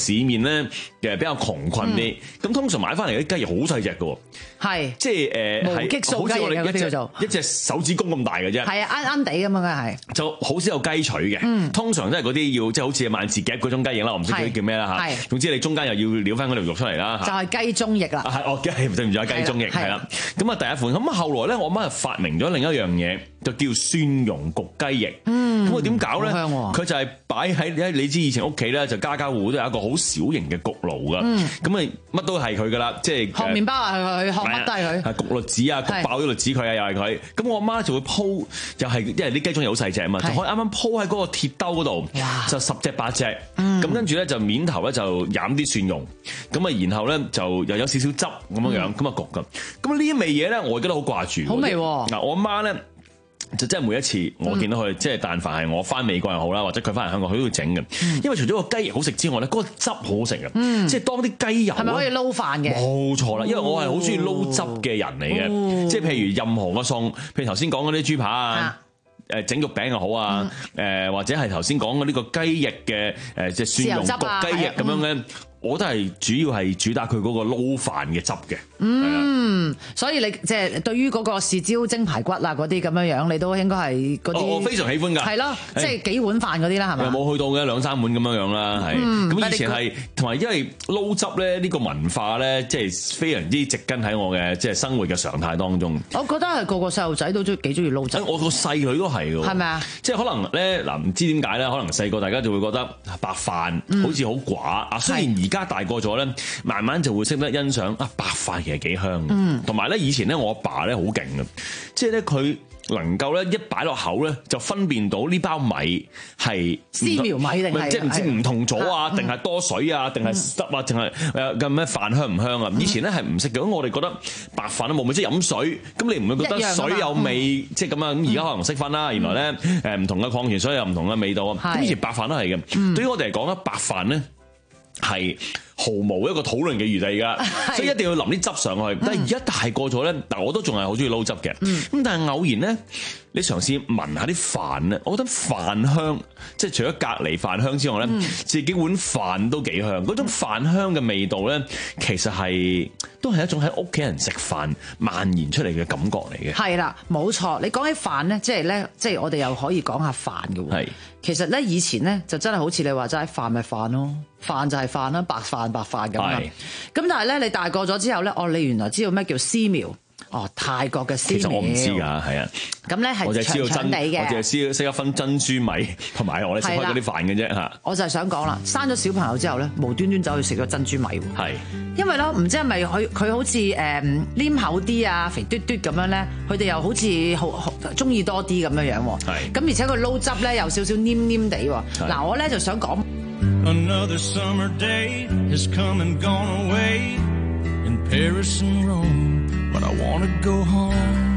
咧誒比較窮困啲，咁、嗯、通常買翻嚟啲雞翼好細隻嘅喎， 係即係誒無激素雞翼嘅嗰啲叫做一隻手指公咁大嘅啫， 係啊啱啱地咁樣嘅係， 就好少有雞腿嘅，嗯、通常都係嗰啲要即係好似萬字夾嗰種雞翼啦，我唔識嗰啲叫咩啦嚇，總之你中間又要撩翻嗰條肉出嚟啦， 就係雞中翼啦， 係哦雞對唔住啊雞中翼係啦，咁啊第一款，咁啊後來咧我媽就發明咗另一樣嘢，就叫蒜蓉焗雞翼，咁佢點搞咧？佢就係擺喺你知以前屋企咧就家家戶戶都有一個好小型嘅焗爐噶，咁啊乜都係佢噶啦，即係學麵包啊佢，學乜都係佢， 焗栗子啊，焗爆咗栗子佢啊又係佢，咁我媽就會鋪，又係因為啲雞中翼好細隻啊嘛，就可以啱啱鋪喺嗰個鐵兜嗰度，就十隻八隻，咁跟住咧就面頭咧就飲啲蒜蓉，咁啊然後咧就又有少少汁咁樣樣，咁啊焗噶，咁呢啲味嘢咧我而家都好掛住， 好味喎！ 嗱我阿媽咧。就真係每一次我見到佢，嗯、即係但凡係我翻美國又好啦，或者佢翻嚟香港，佢都會整嘅。嗯、因為除咗個雞翼好食之外咧，嗰、嗰個汁好好食嘅。嗯、即係當啲雞油係咪可以撈飯嘅？冇錯啦，因為我係好中意撈汁嘅人嚟嘅。哦、即係譬如任何個餸，譬如頭先講嗰啲豬扒啊，誒整、啊、肉餅又好啊，誒、嗯、或者係頭先講嘅呢個雞翼嘅誒即係蒜蓉焗雞翼咁樣咧。我都係主要係主打佢嗰個撈飯嘅汁嘅， 嗯，所以你即係對於嗰個豉椒蒸排骨啊嗰啲咁樣樣，你都應該係嗰啲， 我非常喜歡㗎， 係咯，即係幾碗飯嗰啲啦，係咪？ 冇去到嘅兩三碗咁樣樣啦，係。咁以前係同埋因為撈汁咧呢個文化咧，即係非常之植根喺我嘅即係生活嘅常態當中。 我覺得係個個細路仔都中幾中意撈汁， 我個細女都係㗎， 係咪啊？ 即係可能咧嗱，唔知點解咧，可能細個大家就會覺得白飯好似好寡啊，雖然而而家大個咗咧，慢慢就會識得欣賞啊白飯其實幾香嘅，同埋咧以前咧我阿爸咧好勁嘅，即係咧佢能夠咧一擺落口咧就分辨到呢包米係絲苗米定係即係唔知唔同咗啊，定係多水啊，定係濕啊，定係誒咁咩飯香唔香啊？以前咧係唔識嘅，咁我哋覺得白飯都冇味，即係飲水，咁你唔會覺得水有味，即係咁啊？咁而家可能識分啦，原來咧誒唔同嘅礦泉水有唔同嘅味道啊。咁以前白飯都係嘅，對於我哋嚟講咧，白飯咧係毫無一個討論嘅餘地㗎，所以一定要淋啲汁上去。但係而家大個咗咧，但我都仲係好中意撈汁嘅。咁但係偶然咧，你嘗試聞下啲飯咧，我覺得飯香，即係除咗隔離飯香之外咧，嗯、自己碗飯都幾香。嗰種飯香嘅味道咧，其實係都係一種喺屋企人食飯蔓延出嚟嘅感覺嚟嘅。 係啦，冇錯。你講起飯咧，即係咧，即係我哋又可以講下飯嘅喎。係，其實咧以前咧就真係好似你話齋，飯咪飯咯，飯就係飯啦，白飯白飯咁樣。咁但係咧，你大個咗之後咧，哦，你原來知道咩叫絲苗？哦，泰國嘅絲苗， 其實我唔知㗎，係啊。 咁咧係長長地嘅， 我淨係知識得分珍珠米同埋我哋食開嗰啲飯嘅啫嚇。 我就係想講啦，生咗小朋友之後咧，無端端走去食咗珍珠米喎。係，因為咧唔知係咪佢佢好似誒黏口啲啊，肥嘟嘟咁樣咧，佢哋又好似好好中意多啲咁樣樣喎。係。咁而且佢撈汁咧有少少黏黏地喎。嗱，我咧就想講。Another summer day has come and gone away in Paris and Rome, but I want to go home.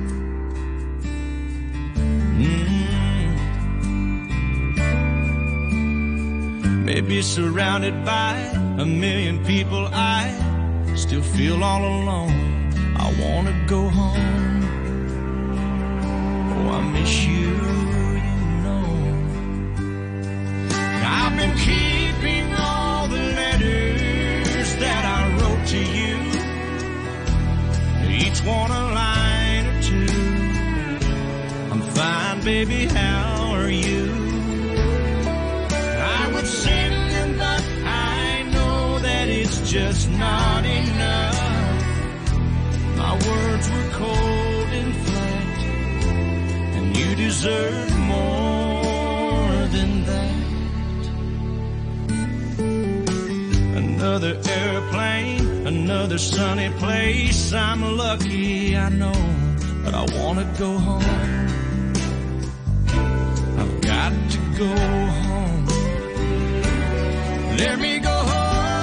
Mm. Maybe surrounded by a million people, I still feel all alone. I want to go home. Oh, I miss you, you know. I've been keeping all the letters that I wrote to you, each one a line or two. I'm fine, baby, how are you? I would send them, but I know that it's just not enough. My words were cold and flat, and you deserve more than that. Another airplane, another sunny place. I'm lucky, I know, but I wanna go home. I've got to go home. Let me go home.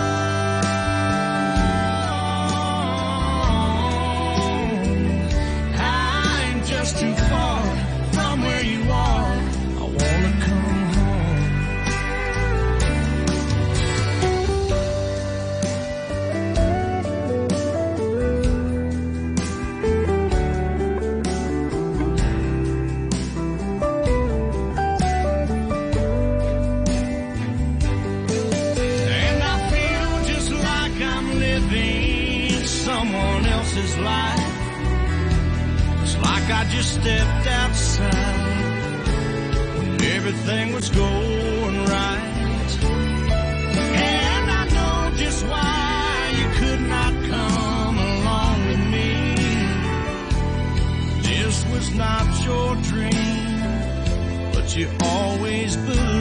I'm just too far from where you are. I wanna come home. else's life. It's like I just stepped outside when everything was going right. And I know just why you could not come along with me. This was not your dream, but you always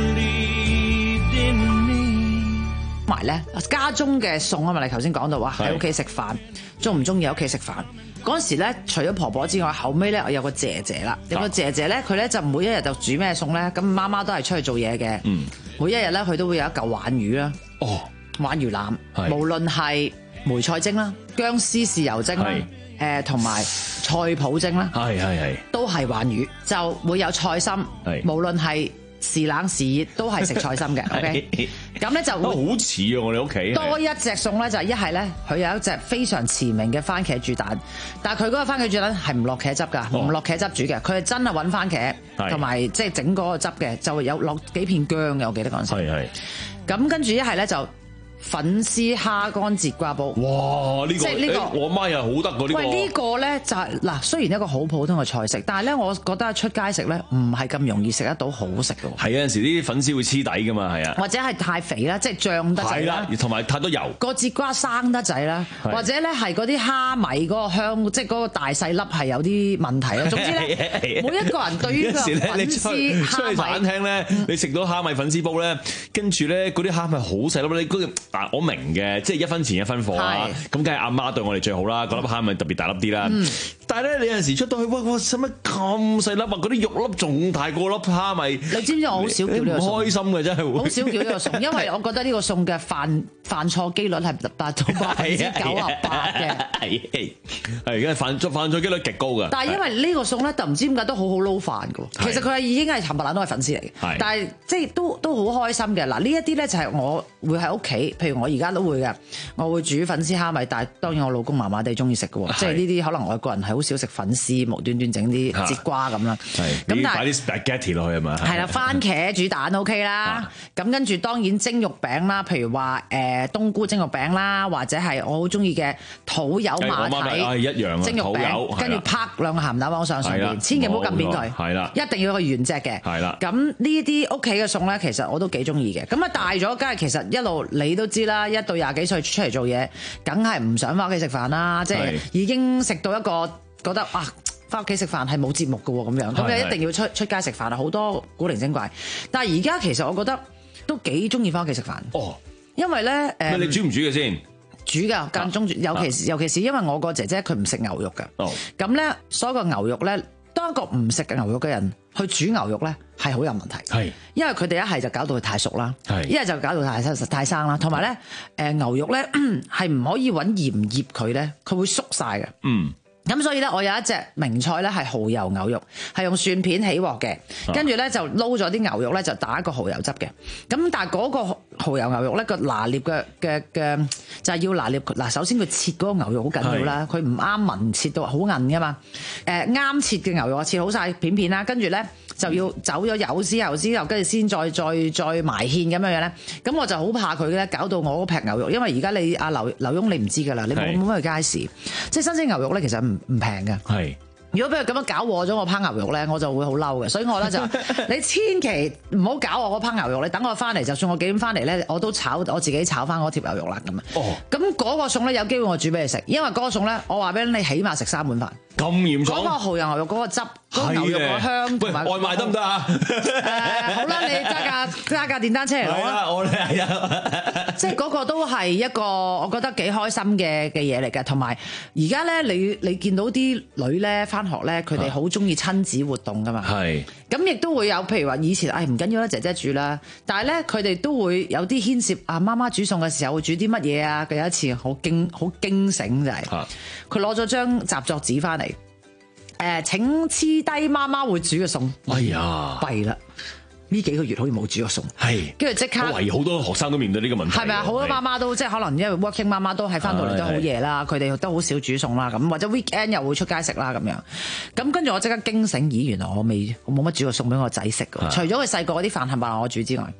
believed in me. 埋咧家中嘅餸啊嘛，你頭先講到話喺屋企食飯，中唔中意喺屋企食飯？嗰陣時咧，除咗婆婆之外，後尾咧我有個姐姐啦，有個姐姐咧，佢咧就每一日就煮咩餸咧，咁媽媽都係出去做嘢嘅，嗯、每一日咧佢都會有一嚿鯇魚啦，哦，鯇魚腩，無論係梅菜蒸啦、薑絲豉油蒸啦，誒同埋菜脯蒸啦，係係係，都係鯇魚，就會有菜心，無論係時冷時熱都係食菜心嘅 ，OK。咁咧就會好似啊！我哋屋企多一隻餸咧，就係一係咧，佢有一隻非常馳名嘅番茄煮蛋，但係佢嗰個番茄煮蛋係唔落茄汁㗎，唔落茄汁煮嘅，佢係真係揾番茄同埋即係整嗰個汁嘅，就會有落幾片薑嘅，我記得嗰陣時。係係。咁跟住一係咧就粉絲蝦乾節瓜煲， 哇！呢、這個即係呢、這個，我媽又好得過呢個。 喂，呢、這個咧就係、是、嗱，雖然一個好普通嘅菜式，但係咧，我覺得出街食咧唔係咁容易食得到好食嘅。係有陣時啲粉絲會黐底㗎嘛，係啊。或者係太肥啦，即係脹得滯啦， 同埋太多油。 個節瓜生得滯啦，或者咧係嗰啲蝦米嗰個香，即係嗰個大細粒係有啲問題啊。總之咧，每一個人對於個粉絲蝦米， 餐廳咧，你食到蝦米粉絲煲咧，跟住咧嗰啲蝦米好細粒，你嗰個嗱我明嘅。即係一分錢一分貨啦，咁梗係阿媽對我哋最好啦，嗰粒蝦咪特別大粒啲啦。嗯、但係咧，你有陣時出到去，哇哇，使乜咁細粒啊？嗰啲肉粒仲大過粒蝦咪。你知唔知我好少叫呢個餸？唔開心嘅真係會。好少叫呢個餸，因為我覺得呢個餸嘅犯犯錯機率係達到百分之九啊八嘅。係係，而家犯錯犯錯機率極高㗎。但係因為呢個餸咧，就唔知點解都好好撈飯㗎。其實佢係已經係冚唪唥都係粉絲嚟嘅，但係即係都都好開心嘅。嗱，呢一啲咧就係我會喺屋企，譬如我而家都會。我會煮粉絲蝦米，但係當然我老公麻麻地中意食嘅喎，即係呢啲可能外國人係好少食粉絲，無端端整啲節瓜咁啦。咁但係擺啲 spaghetti 落去啊嘛。係啦，番茄煮蛋 OK 啦。咁跟住當然蒸肉餅啦，譬如話誒冬菇蒸肉餅啦，或者係我好中意嘅土有馬蹄蒸肉餅，跟住拍兩個鹹蛋黃上上邊，千祈唔好撳扁佢。係啦，一定要個原隻嘅。係啦。咁呢啲屋企嘅餸咧，其實我都幾中意嘅。咁啊大咗，梗係其實一路你都知啦，一到廿幾歲出嚟做嘢，梗係唔想翻屋企食飯啦，即係已經食到一個覺得啊，翻屋企食飯係冇節目嘅喎咁樣，咁你一定要出出街食飯啊，好多古靈精怪。但係而家其實我覺得都幾中意翻屋企食飯。哦，因為咧誒，呃、 你煮唔煮嘅先？ 煮㗎，間中煮，尤其是、啊、尤其是因為我個姐姐佢唔食牛肉㗎。哦，咁咧所有個牛肉咧，當一個唔食嘅牛肉嘅人去煮牛肉咧，係好有問題。係，因為佢哋一係就搞到佢太熟啦，一係就搞到太生太生啦。同埋咧，誒牛肉咧係唔可以揾鹽醃佢咧，佢會縮晒嘅。嗯。咁所以咧，我有一隻名菜咧係蠔油牛肉，係用蒜片起鑊嘅，跟住咧就撈咗啲牛肉咧就打一個蠔油汁嘅。咁但係嗰個蠔油牛肉咧個拿捏嘅嘅嘅就係、是、要拿捏嗱，首先佢切嗰個牛肉好緊要啦，佢唔啱紋切到好韌噶嘛。誒啱切嘅牛肉我切好晒片片啦，跟住咧就要走咗油之後之後，跟住先再再再埋芡咁樣樣咧。咁我就好怕佢咧搞到我嗰劈牛肉，因為而家你阿劉劉翁你唔知㗎啦，你冇冇乜去街市，即係新鮮牛肉咧其實唔唔平嘅。係。如果俾佢咁樣搞禍咗我烹牛肉咧，我就會好嬲嘅。所以我咧就你千祈唔好搞我嗰烹牛肉，你等我翻嚟，就算我幾點翻嚟咧，我都炒我自己炒翻嗰條牛肉啦咁啊。哦。咁嗰個餸咧有機會我煮俾你食，因為嗰個餸咧我話俾你，起碼食三碗飯。咁嚴重？嗰個蠔油牛肉嗰個汁，嗰個牛肉個香同埋。喂，外賣得唔得啊？誒，好啦，你揸架揸架電單車嚟攞啦。我哋係啊。即係嗰個都係一個我覺得幾開心嘅嘅嘢嚟嘅，同埋而家咧你你見到啲女咧翻學咧，佢哋好中意親子活動噶嘛。係。咁亦都會有，譬如話以前，唉唔緊要啦，姐姐煮啦。但係咧，佢哋都會有啲牽涉啊，媽媽煮餸嘅時候會煮啲乜嘢啊？佢有一次好驚好驚醒就係，佢攞咗張習作紙翻嚟，誒、呃、請黐低媽媽會煮嘅餸。哎呀，弊啦！呢幾個月好似冇煮過餸，係跟住即刻。我懷疑好多學生都面對呢個問題。係咪啊？好多媽媽都即係可能因為 working 媽媽都係翻到嚟都好夜啦，佢哋都好少煮餸啦，咁或者 weekend 又會出街食啦咁樣。咁跟住我即刻驚醒，咦原來我未我冇乜煮過餸俾我仔食㗎。除咗佢細個嗰啲飯係咪我煮之外，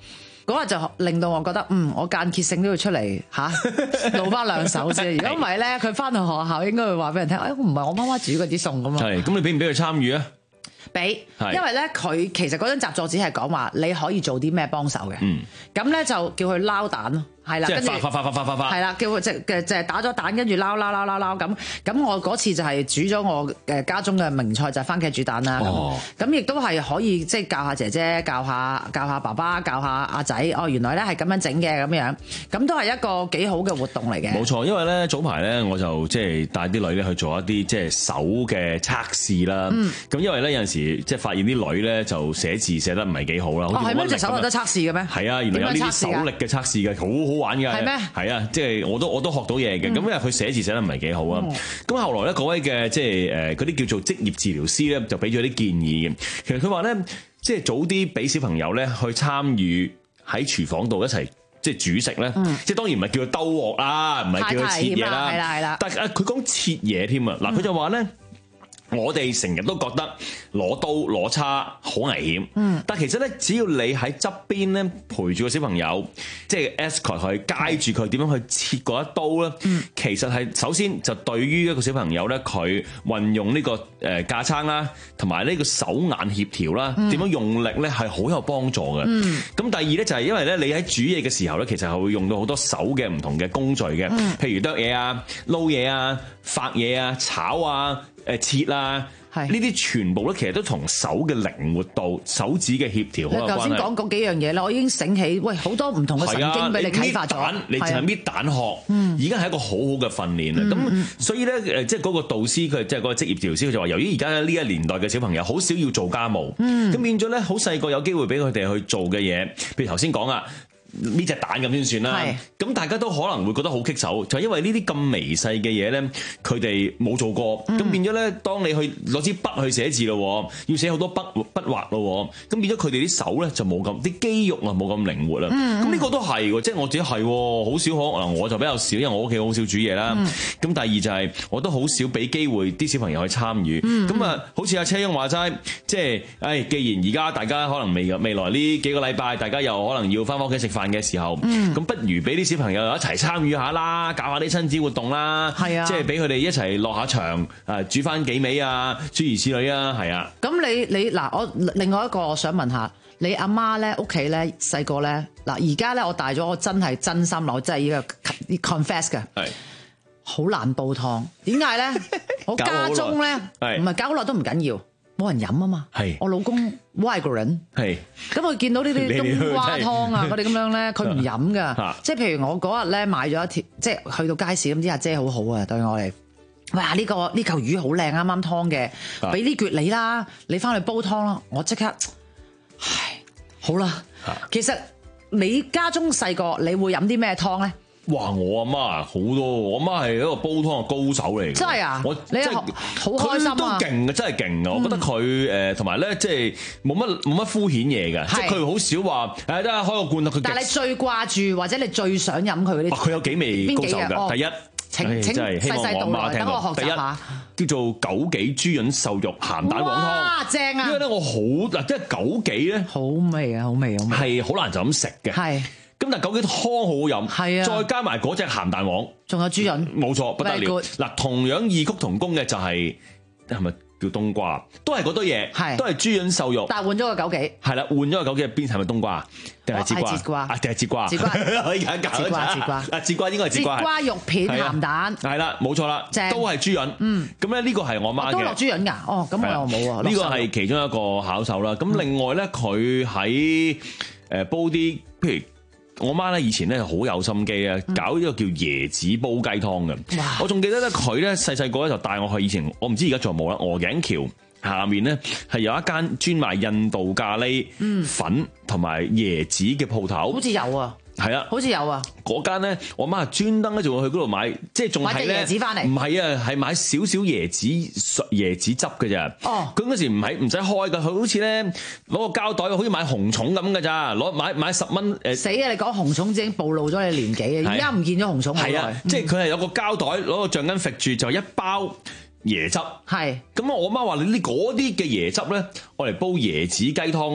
嗰日就令到我覺得，嗯，我間歇性都要出嚟嚇露翻兩手先。如果唔係咧，佢翻到學校應該會話俾人聽，誒唔係我媽媽煮嗰啲餸咁啊。 係，咁你俾唔俾佢參與啊？ 俾，因為咧佢其實嗰張習作紙係講話你可以做啲咩幫手嘅，咁咧、嗯、就叫佢撈蛋咯。係啦，跟住發發發發發發， 係啦，叫佢即係即係打咗蛋，跟住撈撈撈撈撈咁。咁我嗰次就係煮咗我誒家中嘅名菜，就係番茄煮蛋啦。咁亦都係可以即係教下姐姐，教下教下爸爸，教下阿仔。哦，原來咧係咁樣整嘅咁樣，咁都係一個幾好嘅活動嚟嘅。 冇錯，因為咧早排咧我就即係帶啲女咧去做一啲即係手嘅測試啦。咁、嗯、因為咧有陣時即係發現啲女咧就寫字寫得唔係幾好啦。 哦，係咩？隻手有得測試嘅咩？ 係啊，原來有呢啲手力嘅測試嘅，好好玩㗎。 係咩？ 係啊，即係我都我都學到嘢嘅。咁、嗯、因為佢寫字寫得唔係幾好啊。咁、嗯、後來咧嗰位嘅即係誒嗰啲叫做職業治療師咧，就俾咗啲建議嘅。其實佢話咧，即係早啲俾小朋友咧去參與喺廚房度一齊即係煮食咧。嗯、即係當然唔係叫佢兜鑊啦，唔係叫佢切嘢啦。係啦係啦。但係佢講切嘢添啊。嗱，佢就話咧。我哋成日都覺得攞刀攞叉好危險，嗯、但其實咧，只要你喺側邊咧陪住個小朋友，即係 escort 佢，街住佢點樣去切嗰一刀咧，嗯、其實係首先就對於一個小朋友咧，佢運用呢個誒架撐啦，同埋呢個手眼協調啦，點、嗯、樣用力咧係好有幫助嘅。咁、嗯、第二咧就係因為咧你喺煮嘢嘅時候咧，其實係會用到好多手嘅唔同嘅工具嘅，嗯、譬如剁嘢啊、撈嘢啊、發嘢啊、炒啊。誒切啦，呢啲全部咧其實都同手嘅靈活度、手指嘅協調好有關係。 頭先講嗰幾樣嘢咧，我已經醒起，喂，好多唔同嘅神經俾你啟發咗。 你淨係搣蛋殼，已經係一個好好嘅訓練啦。咁、嗯、所以咧誒，即係嗰個導師佢即係嗰個職業治療師，佢就話：由於而家呢一年代嘅小朋友好少要做家務，咁、嗯、變咗咧好細個有機會俾佢哋去做嘅嘢，譬如頭先講啊。呢隻蛋咁先算啦，咁大家都可能會覺得好棘手，就係、因為呢啲咁微細嘅嘢咧，佢哋冇做過，咁、嗯、變咗咧，當你去攞支筆去寫字咯，要寫好多筆筆畫咯，咁變咗佢哋啲手咧就冇咁啲肌肉啊冇咁靈活啦，咁呢、嗯、個都係喎，即係我自己係好少可嗱，我就比較少，因為我屋企好少煮嘢啦。咁、嗯、第二就係、是、我都好少俾機會啲小朋友去參與，咁啊、嗯，好似阿車翁話齋，即係誒，既然而家大家可能未未來呢幾個禮拜，大家又可能要翻屋企食飯嘅時候，咁、嗯、不如俾啲小朋友一齊參與下啦，搞下啲親子活動啦，係啊，即係俾佢哋一齊落下場，誒煮翻幾味啊，諸如此類啊，係啊。 咁你你嗱，我另外一個我想問下，你阿媽咧屋企咧細個咧嗱，而家咧我大咗，我真係真心我真係呢個 confess 嘅，係好難煲湯。點解咧？我家中咧唔係搞好耐都唔緊要。冇人飲啊嘛，係我老公外國人，係咁佢見到呢啲冬瓜湯啊，嗰啲咁樣咧，佢唔飲噶，即係譬如我嗰日咧買咗一條，即係去到街市咁，啲阿姐好好啊，對我哋，哇呢、這個呢嚿魚好靚，啱啱湯嘅，俾呢橛你啦，你翻去煲湯啦，我即刻，唉，好啦，其實你家中細個你會飲啲咩湯咧？ 哇！我阿媽啊好多，我阿媽係一個煲湯嘅高手嚟嘅。真係啊！我你好開心啊！都勁嘅，真係勁嘅。我覺得佢誒同埋咧，即係冇乜冇乜敷衍嘢嘅，即係佢好少話誒得開個罐啦。佢但係你最掛住或者你最想飲佢嗰啲， 佢有幾味高手㗎。第一， 請請細細道來，等我學習下。 叫做枸杞豬潤瘦肉鹹蛋黃湯。 哇！正啊！ 因為咧我好嗱，即係枸杞咧， 好味啊！好味好味， 係好難就咁食嘅。係。咁但係枸杞湯好好飲，係啊，再加埋嗰隻鹹蛋黃， 仲有豬潤， 冇錯，不得了。嗱，同樣異曲同工嘅就係係咪叫冬瓜？都係嗰堆嘢，係都係豬潤瘦肉， 但係換咗個枸杞， 係啦，換咗個枸杞入邊係咪冬瓜？定係節瓜？啊，定係節瓜？節瓜可以揀揀節瓜，節瓜啊，節瓜應該係節瓜。 節瓜肉片鹹蛋， 係啦，冇錯啦，都係豬潤。嗯，咁咧呢個係我媽嘅， 都落豬潤㗎。哦，咁我又冇啊。 呢個係其中一個巧手啦。咁另外咧，佢喺誒煲啲譬如。我媽咧以前咧好有心機啊，搞呢個叫椰子煲雞湯嘅。哇我仲記得咧，佢咧細細個咧就帶我去以前，我唔知而家仲有冇啦。鵝頸橋下面咧係有一間專賣印度咖喱粉同埋椰子嘅鋪頭， 好似有啊。 係啊， 好似有啊！ 嗰間咧，我媽專登咧就會去嗰度買，即係仲係咧， 買隻椰子翻嚟。 唔係啊，係買少少椰子椰子汁嘅咋。哦，佢嗰時唔係唔使開㗎，佢好似咧攞個膠袋，好似買紅蟲咁㗎咋，攞買買十蚊誒。死啊！你講紅蟲已經暴露咗你年紀啊！而家唔見咗紅蟲。 係啊，即係佢係有個膠袋，攞個橡筋揈住，就一包椰汁。係。咁我媽話：你呢嗰啲嘅椰汁咧，我嚟煲椰子雞湯咧。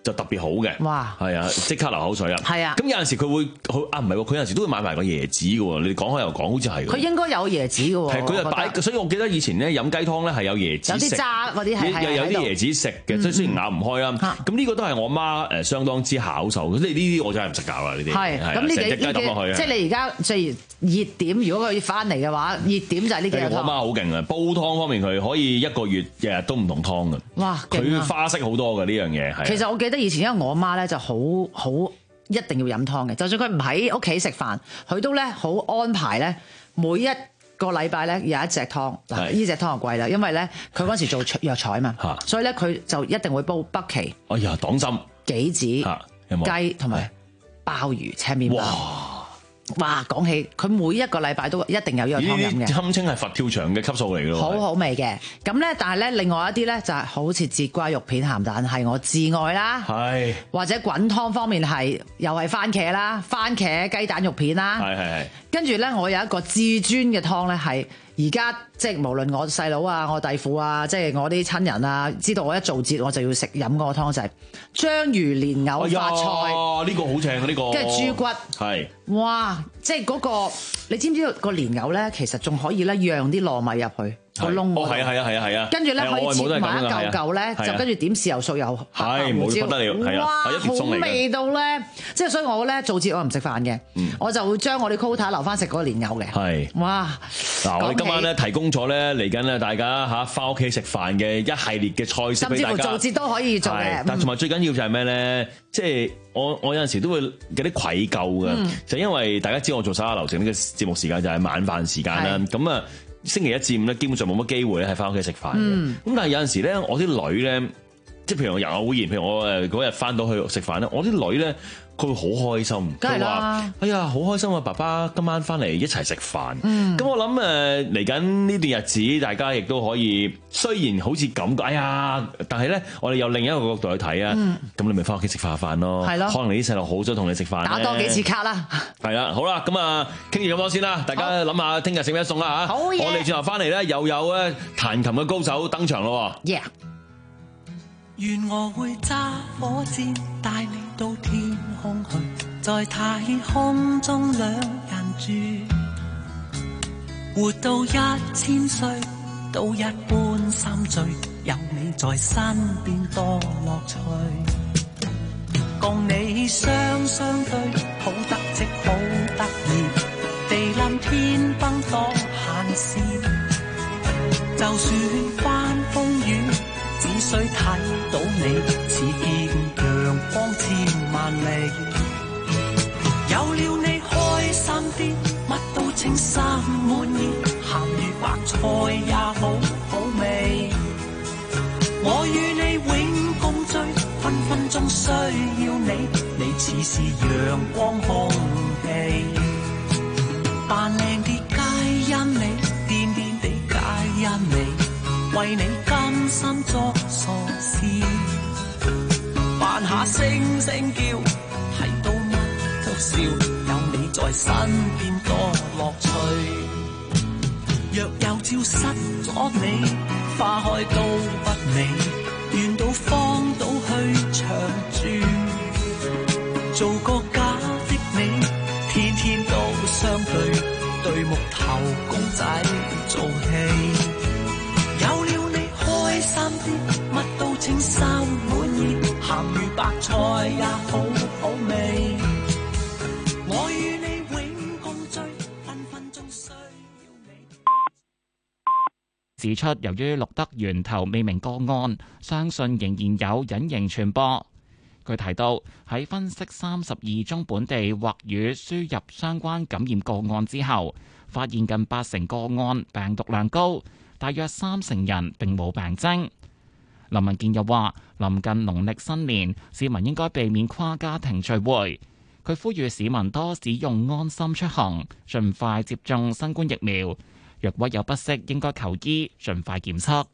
就特別好嘅。 哇！ 係啊，即刻流口水啊！ 係啊， 咁有陣時佢會佢啊唔係喎，佢有陣時都會買埋個椰子嘅喎。你講開又講，好似係。 佢應該有椰子嘅喎。 係佢就擺，所以我記得以前咧飲雞湯咧係有椰子食， 有啲渣嗰啲係有有啲椰子食嘅，即係雖然咬唔開啦。咁呢個都係我媽誒相當之巧手。即係呢啲我真係唔識搞啦呢啲。係咁呢幾呢幾，即係你而家最熱點，如果佢翻嚟嘅話，熱點就係呢幾樣湯。我媽好勁啊！煲湯方面佢可以一個月日日都唔同湯嘅。哇！佢花式好多嘅呢樣嘢係。其實我記得以前因為我媽咧就好好一定要飲湯嘅，就算佢唔喺屋企食飯，佢都咧好安排咧每一個禮拜咧有一隻湯。嗱，呢隻湯就貴啦，因為咧佢嗰時做藥材嘛，所以咧佢就一定會煲北芪。 哎呀，黨參、 杞子、雞同埋鮑魚、青麵包。哇！講起佢每一個禮拜都一定有呢個湯飲嘅， 堪稱係佛跳牆嘅級數嚟嘅咯。 好好味嘅，咁咧，但係咧，另外一啲咧就係好似節瓜肉片鹹蛋係我至愛啦，係或者滾湯方面係又係番茄啦，番茄雞蛋肉片啦，係係係。跟住咧，我有一個至尊嘅湯咧係。而家即係無論我細佬啊、我弟婦啊，即係我啲親人啊，知道我一做節我就要食飲嗰個湯，就係章魚蓮藕發菜。 哇！呢個好正啊！呢個跟住豬骨係哇！即係嗰個你知唔知道個蓮藕咧，其實仲可以咧釀啲糯米入去個窿。 哦，係啊，係啊，係啊，係啊。 跟住咧可以切埋一嚿嚿咧，就跟住點豉油素又係冇不得了，係啊， 哇！好味道咧，即係所以我咧做節我唔食飯嘅，我就會將我啲 quota 留翻食嗰個蓮藕嘅。係哇！ 嗱，我哋今晚咧提供咗咧嚟緊咧，大家嚇翻屋企食飯嘅一系列嘅菜式俾大家。甚至乎做節都可以做嘅。但同埋最緊要就係咩咧？即係我我有陣時都會有啲愧疚嘅，嗯、就因為大家知我做手下留情呢個節目時間就係晚飯時間啦。咁啊是，星期一至五咧基本上冇乜機會咧係翻屋企食飯嘅。咁、嗯、但係有陣時咧，我啲女咧，即係譬如我遊我會言，譬如我誒嗰日翻到去食飯咧，我啲女咧。佢會好開心，佢話：哎呀，好開心啊！爸爸今晚翻嚟一齊食飯。咁、嗯、我諗誒嚟緊呢段日子，大家亦都可以，雖然好似感覺，哎呀，但係咧，我哋有另一個角度去睇啊。咁、嗯、你咪翻屋企食下飯咯。係咯，可能你啲細路好想同你食飯，打多幾次卡啦。係啦，好啦，咁啊，傾住咁多先啦。大家諗下，聽日食咩餸啦嚇。好嘢！我哋轉頭翻嚟咧，又有咧彈琴嘅高手登場咯。Yeah。 願我會揸火箭帶你到天空去，在太空中兩人住，活到一千歲都一般心醉，有你在身邊多樂趣，共你雙雙對，好得戚好得意，地冧天崩多閒事，就算翻風雨只需睇到你，似見陽光千萬里。有了你開心啲，乜都稱心滿意，鹹魚白菜也好好味。我與你永共聚，分分鐘需要你，你似是陽光空氣。扮靚啲皆因你，癲癲地皆因你。為你甘心作傻事，扮下聲聲叫，睇到乜都笑，有你在身邊多樂趣。若有朝失咗你，花開都不美，願到荒島去長住，做個假的你，天天都相對，對木頭公仔做戲。有了你開心啲，乜都稱心滿意，鹹魚白菜也好好味。我與你永共聚，分分鐘需要你。 指出，由於錄得源頭未明個案，相信仍然有隱形傳播。佢提到喺分析三十二宗本地或與輸入相關感染個案之後，發現近八成個案病毒量高。大約三成人並冇病徵。林文健又話：臨近農曆新年，市民應該避免跨家庭聚會。佢呼籲市民多使用安心出行，盡快接種新冠疫苗。若果有不適，應該求醫，盡快檢測。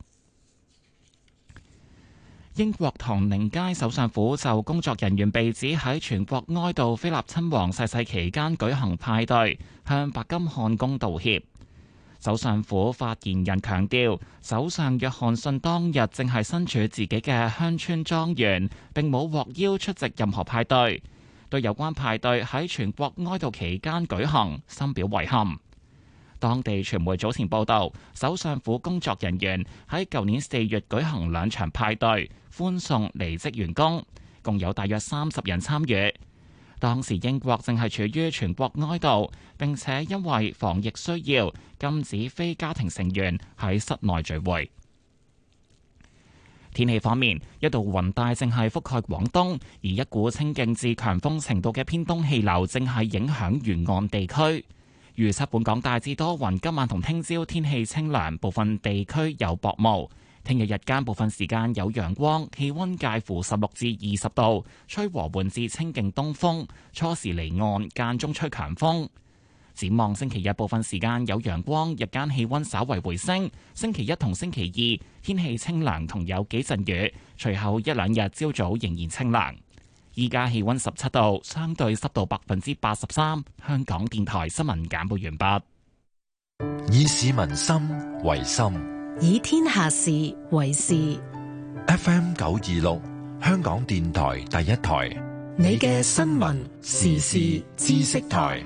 英國唐寧街首相府就工作人員被指喺全國哀悼菲臘親王逝世期間舉行派對，向白金漢宮道歉。 首相府發言人強調，首相約翰遜當日正係身處自己嘅鄉村莊園，並冇獲邀出席任何派對，對有關派對喺全國哀悼期間舉行深表遺憾。當地傳媒早前報道，首相府工作人員喺舊年四月舉行兩場派對，歡送離職員工，共有大約三十人參與。當時英國正係處於全國哀悼，並且因為防疫需要，禁止非家庭成員喺室內聚會。天氣方面，一道雲帶正係覆蓋廣東，而一股清勁至強風程度嘅偏東氣流正係影響沿岸地區。預測本港大致多雲，今晚同聽朝天氣清涼，部分地區有薄霧。聽日日間部分時間有陽光，氣溫介乎十六至二十度，吹和緩至清勁東風，初時離岸，間中吹強風。展望星期日部分時間有陽光，日間氣溫稍為回升。星期一同星期二天氣清涼同有幾陣雨，隨後一兩日朝早仍然清涼。依家氣溫十七度，相對濕度百分之八十三。香港電台新聞簡報完畢。以市民心為心， 以天下事為事。 F M 九二六，香港電台第一台， 你嘅新聞時事知識台。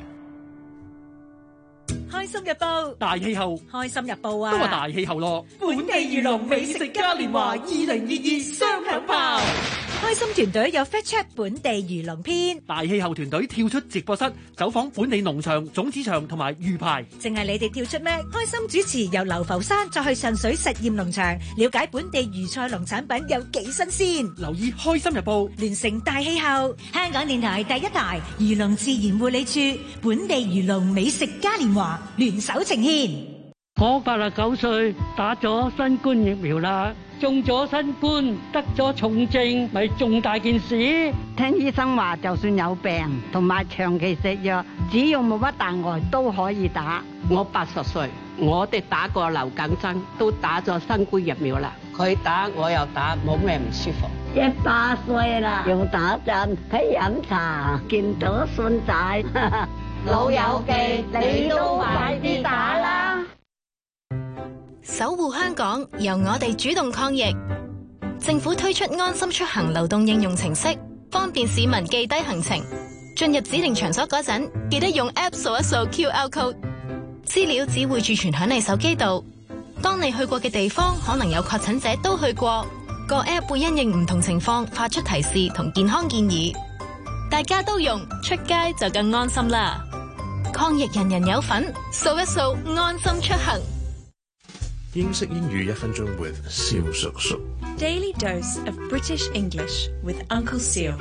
開心日報大氣候， 開心日報啊， 都話大氣候咯。 本地漁農美食嘉年華二零二二雙響炮，開心團隊有 Fact Check 本地漁農篇， 大氣候團隊跳出直播室，走訪本地農場、種子場同埋魚排。 淨係你哋跳出咩？開心主持由流浮山再去上水實驗農場，了解本地魚菜農產品有幾新鮮。 留意開心日報， 聯成大氣候，香港電台第一台漁農自然護理處本地漁農美食嘉年華聯手呈獻。 我八十九歲，打咗新冠疫苗啦，中咗新冠，得咗重症，咪重大件事。 聽醫生話，就算有病同埋長期食藥，只要冇乜大礙都可以打。 我八十歲，我哋打過流感針，都打咗新冠疫苗啦。佢打我又打，冇咩唔舒服。 一百歲啦，用打針，喺飲茶，見到孫仔。 老友記，你都快啲打啦！ 守護香港，由我哋主動抗疫。政府推出安心出行流動應用程式，方便市民記低行程。進入指定場所嗰陣，記得用 App 掃一掃 Q R code， 資料只會儲存響你手機度。當你去過嘅地方可能有確診者都去過，個 App 會因應唔同情況發出提示同健康建議。大家都用，出街就更安心啦！抗疫人人有份，掃一掃安心出行。 英式英語一分鐘 with 蕭叔叔。 Daily dose of British English with Uncle Seal。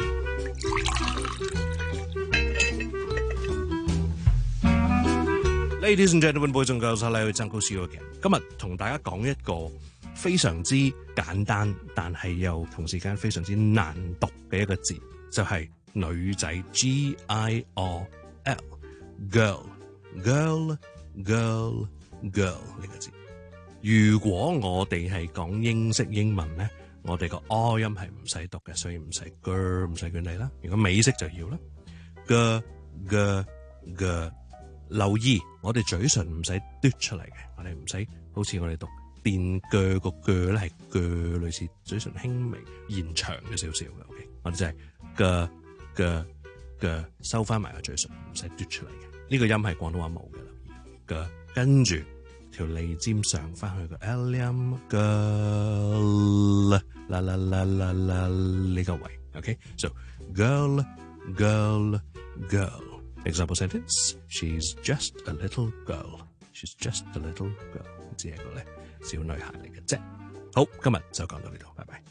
Ladies and gentlemen, boys and girls, hello, it's Uncle Seal again。今日同大家講一個非常之簡單，但係又同時間非常之難讀嘅一個字，就係、是、女仔 G I R L。Girl，girl，girl，girl 呢個字。如果我哋係講英式英文咧，我哋個 R 音係唔使讀嘅，所以唔使 girl 唔使捲你啦。如果美式就要啦 ，g g g。留意我哋嘴唇唔使嘟出嚟嘅，我哋唔使好似我哋讀電鋸個鋸咧係鋸，類似嘴唇輕微延長咗少少嘅。OK， 我哋就係 g g g 收翻埋個嘴唇，唔使嘟出嚟嘅。呢、這個音係廣東話冇嘅啦。g 跟住條脷尖上翻去個 L 音 g 啦啦啦啦啦呢個位。OK，so、okay? girl girl girl。Example sentence: She's just a little girl. She's just a little girl. 只係個咧小女孩嚟嘅啫。好，今日就講到呢度，拜拜。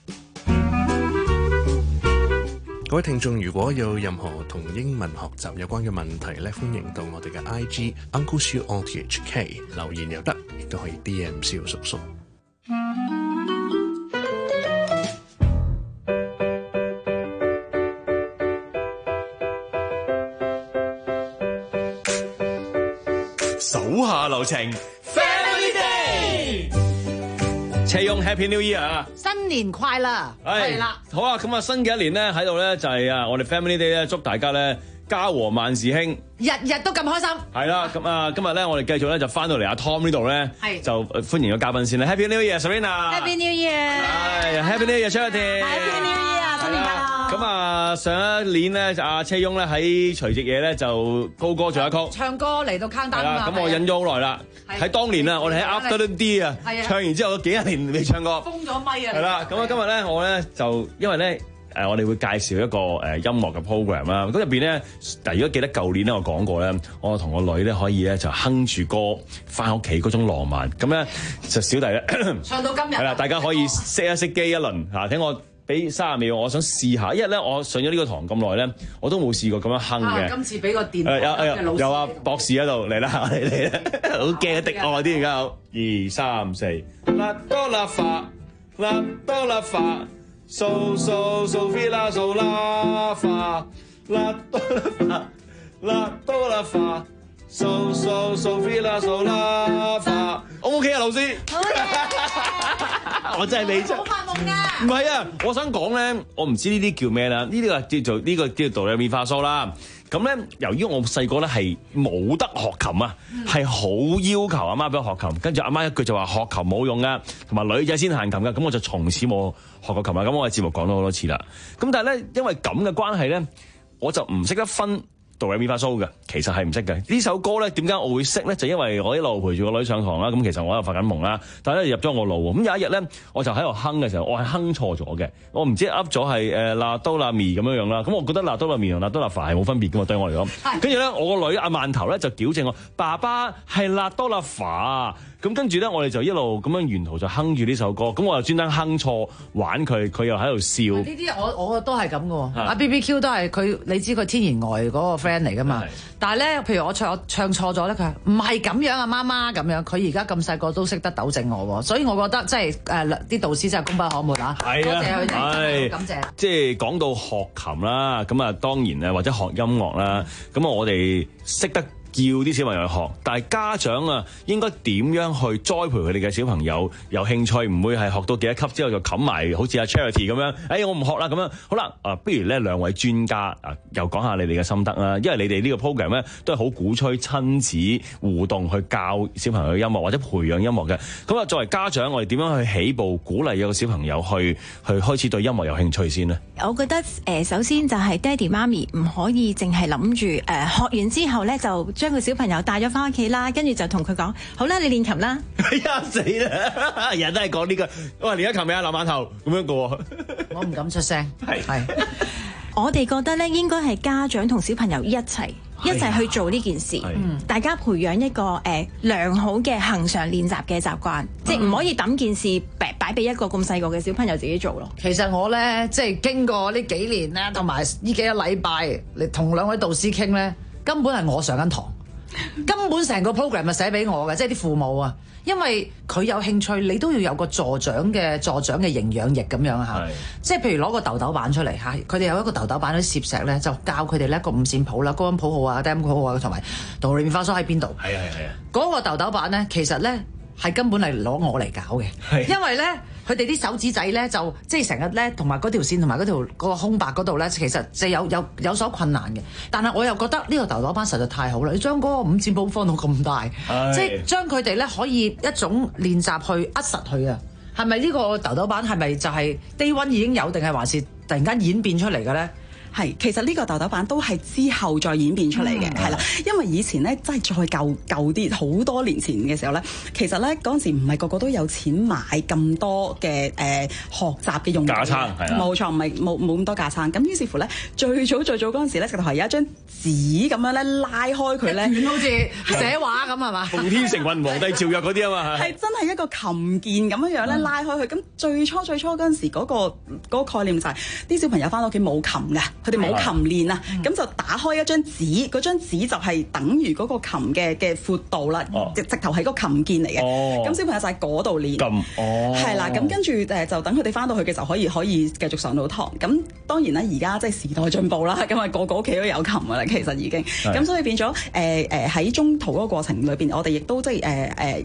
各位聽眾，如果有任何同英文學習有關嘅問題咧，歡迎到我哋嘅 I G Uncle Siu R T H K 留言又得，亦都可以 D M 蕭叔叔。 手下留情 ，Family Day， 車勇 Happy New Year 啊！ 新年快樂，係啦， 好啊！咁啊，新嘅一年咧喺度咧就係啊，我哋 Family Day 咧祝大家咧家和萬事興， 日日都咁開心。 係啦，咁啊，今日咧我哋繼續咧就翻到嚟阿 Tom 呢度咧， 係就歡迎個嘉賓先啦。Happy New Year，Serena。Happy New Year。 係 Happy New Year，Charity。 Happy New Year，新年快樂。 咁啊，上一年咧，阿車翁咧喺除夕夜咧就高歌咗一曲， 唱歌嚟到 countdown 係啦。咁我忍咗好耐啦，喺當年啊，我哋喺 Afternoon D 啊，唱完之後幾廿年未唱過， 封咗咪啊。 係啦，咁啊，今日咧我咧就因為咧。誒，我哋會介紹一個誒音樂嘅 program 啦。咁入邊咧，但如果記得舊年咧，我講過咧，我同個女咧可以咧就哼住歌翻屋企嗰種浪漫。咁咧就小弟咧唱到今日係啦，大家可以熄一熄機一輪嚇，聽我俾三十秒，我想試下，因為咧我上咗呢個堂咁耐咧，我都冇試過咁樣哼嘅。 今次俾個電誒有有嘅老師有啊博士喺度嚟啦，嚟嚟啦，好驚啊！的我啲而家好，二三四，啦哆啦發，啦哆啦發。So so so fi la so la fa la do la fa la do la fa so so so fi la so la fa OK 啊，老師，我真係未真。 好發夢㗎。 唔係啊，我想講咧，我唔知呢啲叫咩啦，呢啲個叫做呢個叫做哆來咪發嗦啦。咁咧，由於我細個咧係冇得學琴啊，係好、嗯、要求阿媽俾我學琴，跟住阿媽一句就話學琴冇用噶，同埋女仔先彈琴噶，咁我就從此冇學過琴啦。咁我喺節目講咗好多次啦。咁但係咧，因為咁嘅關係咧，我就唔識得分哆來咪發嗦嘅，其實係唔識嘅。呢首歌咧，點解我會識咧？就因為我一路陪住個女上堂啦。咁其實我喺度發緊夢啦，但係咧入咗我腦喎。咁有一日咧，我就喺度哼嘅時候，我係哼錯咗嘅。我唔知噏咗係誒啦哆啦咪咁樣樣啦。咁我覺得啦哆啦咪同啦哆啦發係冇分別嘅嘛，對我嚟講。跟住咧，我個女阿饅頭咧就矯正我，爸爸係啦哆啦發。咁跟住咧，我哋就一路咁樣沿途就哼住呢首歌。咁我又專登哼錯玩佢，佢又喺度笑。 呢啲我我都係咁嘅喎。阿 B B Q 都係佢，你知佢天然呆嗰個 friend 嚟㗎嘛？但係咧，譬如我唱我唱錯咗咧，佢話唔係咁樣啊，媽媽咁樣。佢而家咁細個都識得糾正我喎，所以我覺得即係誒啲導師真係功不可沒啊！多謝佢哋，真係感謝。 即係講到學琴啦，咁啊當然啊或者學音樂啦，咁啊我哋識得叫啲小朋友去學，但係家長啊應該點樣去栽培佢哋嘅小朋友有興趣，唔會係學到幾多級之後就冚埋，好似阿 Charity 咁樣，哎我唔學啦咁樣。好啦，啊不如咧兩位專家啊，又講下你哋嘅心得啦，因為你哋呢個 program 咧都係好鼓吹親子互動去教小朋友音樂或者培養音樂嘅。咁啊作為家長，我哋點樣去起步鼓勵有個小朋友去去開始對音樂有興趣先呢？ 我覺得誒、呃、首先就係爹哋媽咪唔可以淨係諗住誒學完之後咧就將個小朋友帶咗翻屋企啦，跟住就同佢講好啦，你練琴啦。 哎呀死啦！人都係講呢個，我話練咗琴未啊？攬眼頭咁樣個喎。 我唔敢出聲。係係。 我哋覺得咧，應該係家長同小朋友一齊一齊去做呢件事，大家培養一個誒、呃、良好嘅恆常練習嘅習慣，嗯、即係唔可以等件事擺擺俾一個咁細個嘅小朋友自己做咯。 其實我咧即係經過呢幾年咧，同埋呢幾個禮拜嚟同兩位導師傾咧，根本係我上緊堂。根本成個 program 係寫俾我嘅，即係啲父母啊，因為佢有興趣，你都要有個助長嘅助長嘅營養液咁樣嚇，即係譬如攞個豆豆板出嚟嚇，佢哋有一個豆豆板啲攝石咧，就教佢哋咧個五線譜啦、高音譜號啊、低音譜號啊，同埋哆來咪發嗦喺邊度。係啊係啊，嗰個豆豆板咧，其實咧係根本係攞我嚟搞嘅，因為咧。佢哋啲手指仔咧就即係成日咧，同埋嗰條線同埋嗰條嗰個空白嗰度咧，其實就有有有所困難嘅。但係我又覺得呢個豆豆班實在太好啦！你將嗰個五線譜放到咁大，即係將佢哋咧可以一種練習去扼實佢啊！係咪呢個豆豆班係咪就係 day one 已經有，定係還是突然間演變出嚟嘅咧？ 係，其實呢個豆豆版都係之後再演變出嚟嘅，係啦、嗯。因為以前咧，真係再舊舊啲，好多年前嘅時候咧，其實咧嗰陣時唔係個個都有錢買咁多嘅誒、呃、學習嘅用具，架撐係啦，冇錯，唔係冇冇咁多架撐。咁於是乎咧，最早最早嗰陣時咧，直頭係有一張紙咁樣咧拉開佢咧， 好似寫畫咁係嘛？ 奉天承運皇帝詔曰嗰啲啊嘛，係真係一個琴鍵咁樣樣咧拉開佢。咁、嗯、最初最初嗰陣時嗰、嗰個嗰個概念就係、是、啲小朋友翻到屋企冇琴㗎。佢哋冇琴練啊，咁、嗯、就打開一張紙，嗰張紙就係等於嗰個琴嘅嘅闊度啦，哦、直頭係個琴鍵嚟嘅。咁、哦、小朋友就喺嗰度練，係、哦、啦。咁跟住誒就等佢哋翻到去嘅時候可以可以繼續上到堂。咁當然啦，而家即係時代進步啦，咁啊個個屋企都有琴㗎啦，其實已經。咁所以變咗誒誒喺中途嗰個過程裏邊，我哋亦都即係誒誒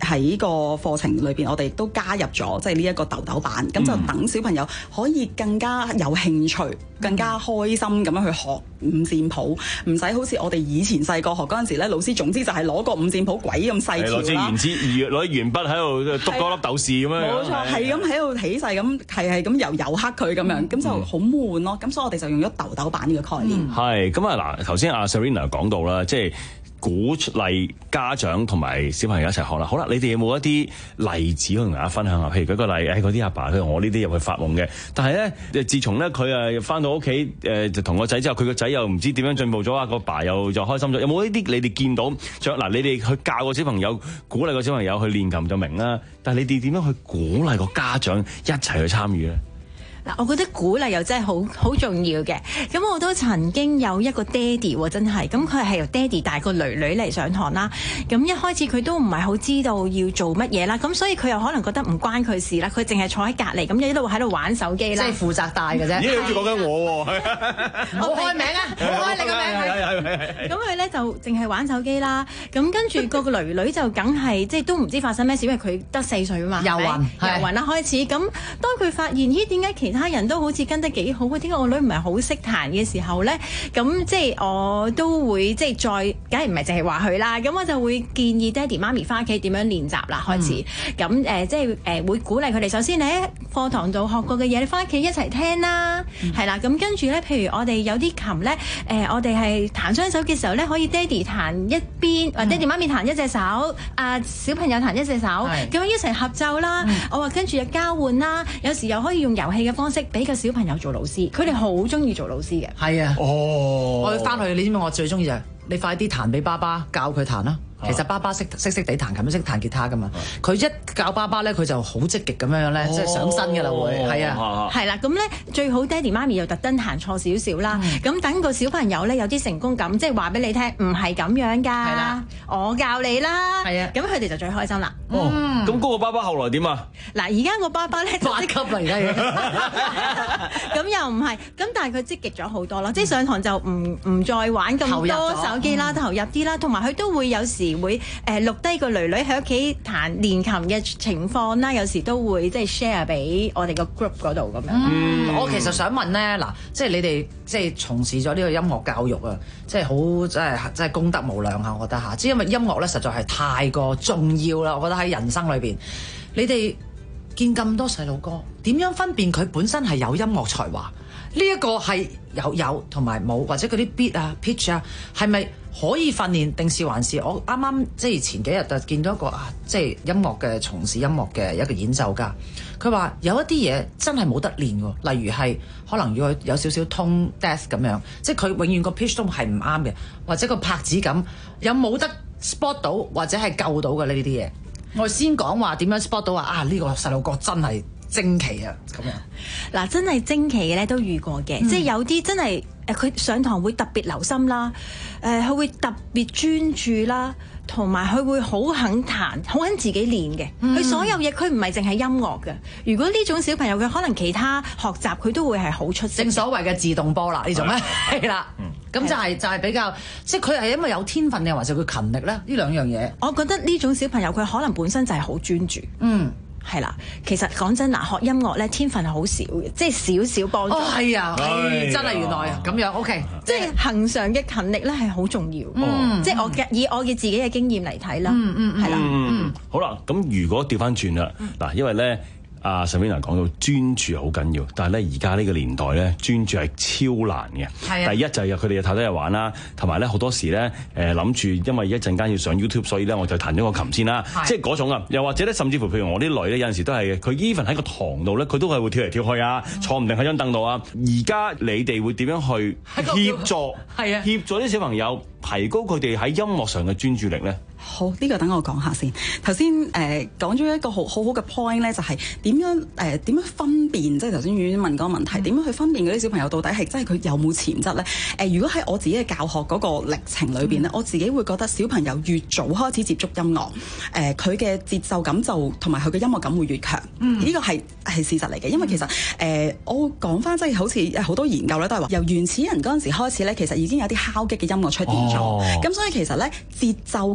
喺個課程裏邊，我哋都加入咗即係呢一個豆豆版，咁、嗯、就等小朋友可以更加有興趣、更加開心咁樣去學五線譜，唔使好似我哋以前細個學嗰陣時咧，老師總之就係攞個五線譜鬼咁細條啦，攞支圓珠、 攞啲鉛筆喺度篤嗰粒豆豉咁樣， 冇錯，係咁喺度起勢咁，係係咁油油黑佢咁樣，咁、嗯、就好悶咯。咁所以我哋就用咗豆豆版呢個概念。 係咁啊嗱，頭先阿 Serena 講到啦，即係鼓勵家長同埋小朋友一齊學啦。好啦，你哋有冇一啲例子去同大家分享下？譬如舉個例，誒嗰啲阿爸，譬如我呢啲入去發夢嘅，但係咧，自從咧佢誒翻到屋企誒就同個仔之後，佢個仔又唔知點樣進步咗啊，個爸又又開心咗。有冇呢啲你哋見到？嗱，你哋去教個小朋友，鼓勵個小朋友去練琴就明啦。但係你哋點樣去鼓勵個家長一齊去參與咧？ 嗱，我覺得鼓勵又真係好好重要嘅。咁我都曾經有一個爹哋喎，真係，咁佢係由爹哋帶個女女嚟上堂啦。咁一開始佢都唔係好知道要做乜嘢啦，咁所以佢又可能覺得唔關佢事啦，佢淨係坐喺隔離，咁一路喺度玩手機啦。 即係負責帶嘅啫。 咦？好似講緊我喎， 冇開名啊，冇開你個名。 係係係。 咁佢咧就淨係玩手機啦。咁跟住個個女女就梗係即係都唔知發生咩事，因為佢得四歲啊嘛。遊魂，遊魂啦開始。咁當佢發現咦點解其其他人都好似跟得幾好，點解我女唔係好識彈嘅時候咧？咁即係我都會即係再，梗係唔係淨係話佢啦。咁我就會建議爹哋媽咪翻屋企點樣練習啦。開始咁誒、呃，即係誒、呃、會鼓勵佢哋。首先你喺課堂度學過嘅嘢，你翻屋企一齊聽啦，係、嗯、啦。咁跟住咧，譬如我哋有啲琴咧，誒、呃、我哋係彈雙手嘅時候咧，可以爹哋彈一邊，或爹哋媽咪彈一隻手，啊小朋友彈一隻手，咁樣一齊合奏啦。嗯、我話跟住又交換啦，有時又可以用遊戲嘅方式俾個小朋友做老師，佢哋好中意做老師嘅。 係啊， 哦， 我翻去，你知唔知我最中意就係你快啲彈俾爸爸教佢彈啦。其實爸爸識識識地彈琴，識彈吉他噶嘛。佢一教爸爸咧，佢就好積極咁樣咧，即係上身㗎啦會。係啊， 係啦。咁咧最好爹哋媽咪又特登彈錯少少啦。咁等個小朋友咧有啲成功感，即係話俾你聽，唔係咁樣㗎。係啦，我教你啦。係啊，咁佢哋就最開心啦。 哦，咁嗰個爸爸後來點啊？ 嗱，而家個爸爸咧就八級啦，而家已經。 咁又唔係，咁但係佢積極咗好多咯。即係上堂就唔唔再玩咁多手機啦，投入啲啦，同埋佢都會有時會誒錄低個女女喺屋企彈練琴嘅情況啦，有時都會即係 share 俾我哋個 group 嗰度咁樣。 嗯，我其實想問咧，嗱，即係你哋即係從事咗呢個音樂教育啊，即係好即係即係功德無量啊！我覺得嚇，即係因為音樂咧實在係太過重要啦。我覺得喺人生裏邊，你哋見咁多細路哥，點樣分辨佢本身係有音樂才華？呢一個係有有同埋冇，或者嗰啲 beat 啊 pitch 啊，係咪可以訓練，定是還是我啱啱即係前幾日就見到一個啊，即係音樂嘅從事音樂嘅一個演奏家，佢話有一啲嘢真係冇得練喎，例如係可能要有少少 tone deaf 咁樣，即係佢永遠個 pitch 都係唔啱嘅，或者個拍子感有冇得 spot 到或者係救到嘅呢啲嘢？我先講話點樣 spot 到話啊呢個細路哥真係精奇啊咁樣。 嗱，真係精奇嘅咧都遇過嘅，嗯、即係有啲真係誒佢上堂會特別留心啦，誒、呃、佢會特別專注啦，同埋佢會好肯彈，好肯自己練嘅。佢、嗯、所有嘢佢唔係淨係音樂嘅。如果呢種小朋友佢可能其他學習佢都會係好出色。 正所謂嘅自動波啦呢種咧，係啦。咁就係、是、就係、是、比較，即係佢係因為有天分定還是佢勤力咧？呢兩樣嘢， 我覺得呢種小朋友佢可能本身就係好專注。 嗯， 係啦。其實講真嗱，學音樂咧天分係好少嘅，即係少少幫助。 哦，係啊，係真係原來啊，咁樣 OK， 即係恆常嘅勤力咧係好重要。嗯，即係我嘅以我嘅自己嘅經驗嚟睇啦。 嗯嗯， 係啦。 嗯，好啦，咁如果調翻轉啦，嗱，因為咧。阿 Serena 講到專注好緊要，但係咧而家呢個年代咧專注係超難嘅。係啊，第一就係佢哋有太多嘢玩啦，同埋咧好多時咧誒諗住，因為一陣間要上 YouTube，所以咧我就彈咗個琴先啦。即係嗰種啊，又或者咧甚至乎譬如我啲女咧有陣時都係嘅，佢 even 喺個堂度咧佢都係會跳嚟跳去啊，坐唔定喺張凳度啊。而家你哋會點樣去協助？係啊，協助啲小朋友提高佢哋喺音樂上嘅專注力咧？ 好，呢、這個等我講下先。頭先誒講咗一個好好好嘅 point 咧，就係點樣誒點樣分辨，即係頭先遠問嗰個問題，點、嗯、樣去分辨嗰啲小朋友到底係真係佢有冇潛質咧？誒、呃，如果喺我自己嘅教學嗰個歷程裏邊咧，嗯、我自己會覺得小朋友越早開始接觸音樂，誒佢嘅節奏感就同埋佢嘅音樂感會越強。嗯，呢個係係事實嚟嘅，因為其實誒、呃、我講翻即係好似好多研究咧都係話，由原始人嗰陣時開始咧，其實已經有啲敲擊嘅音樂出現咗。咁、哦、所以其實咧節奏感呢一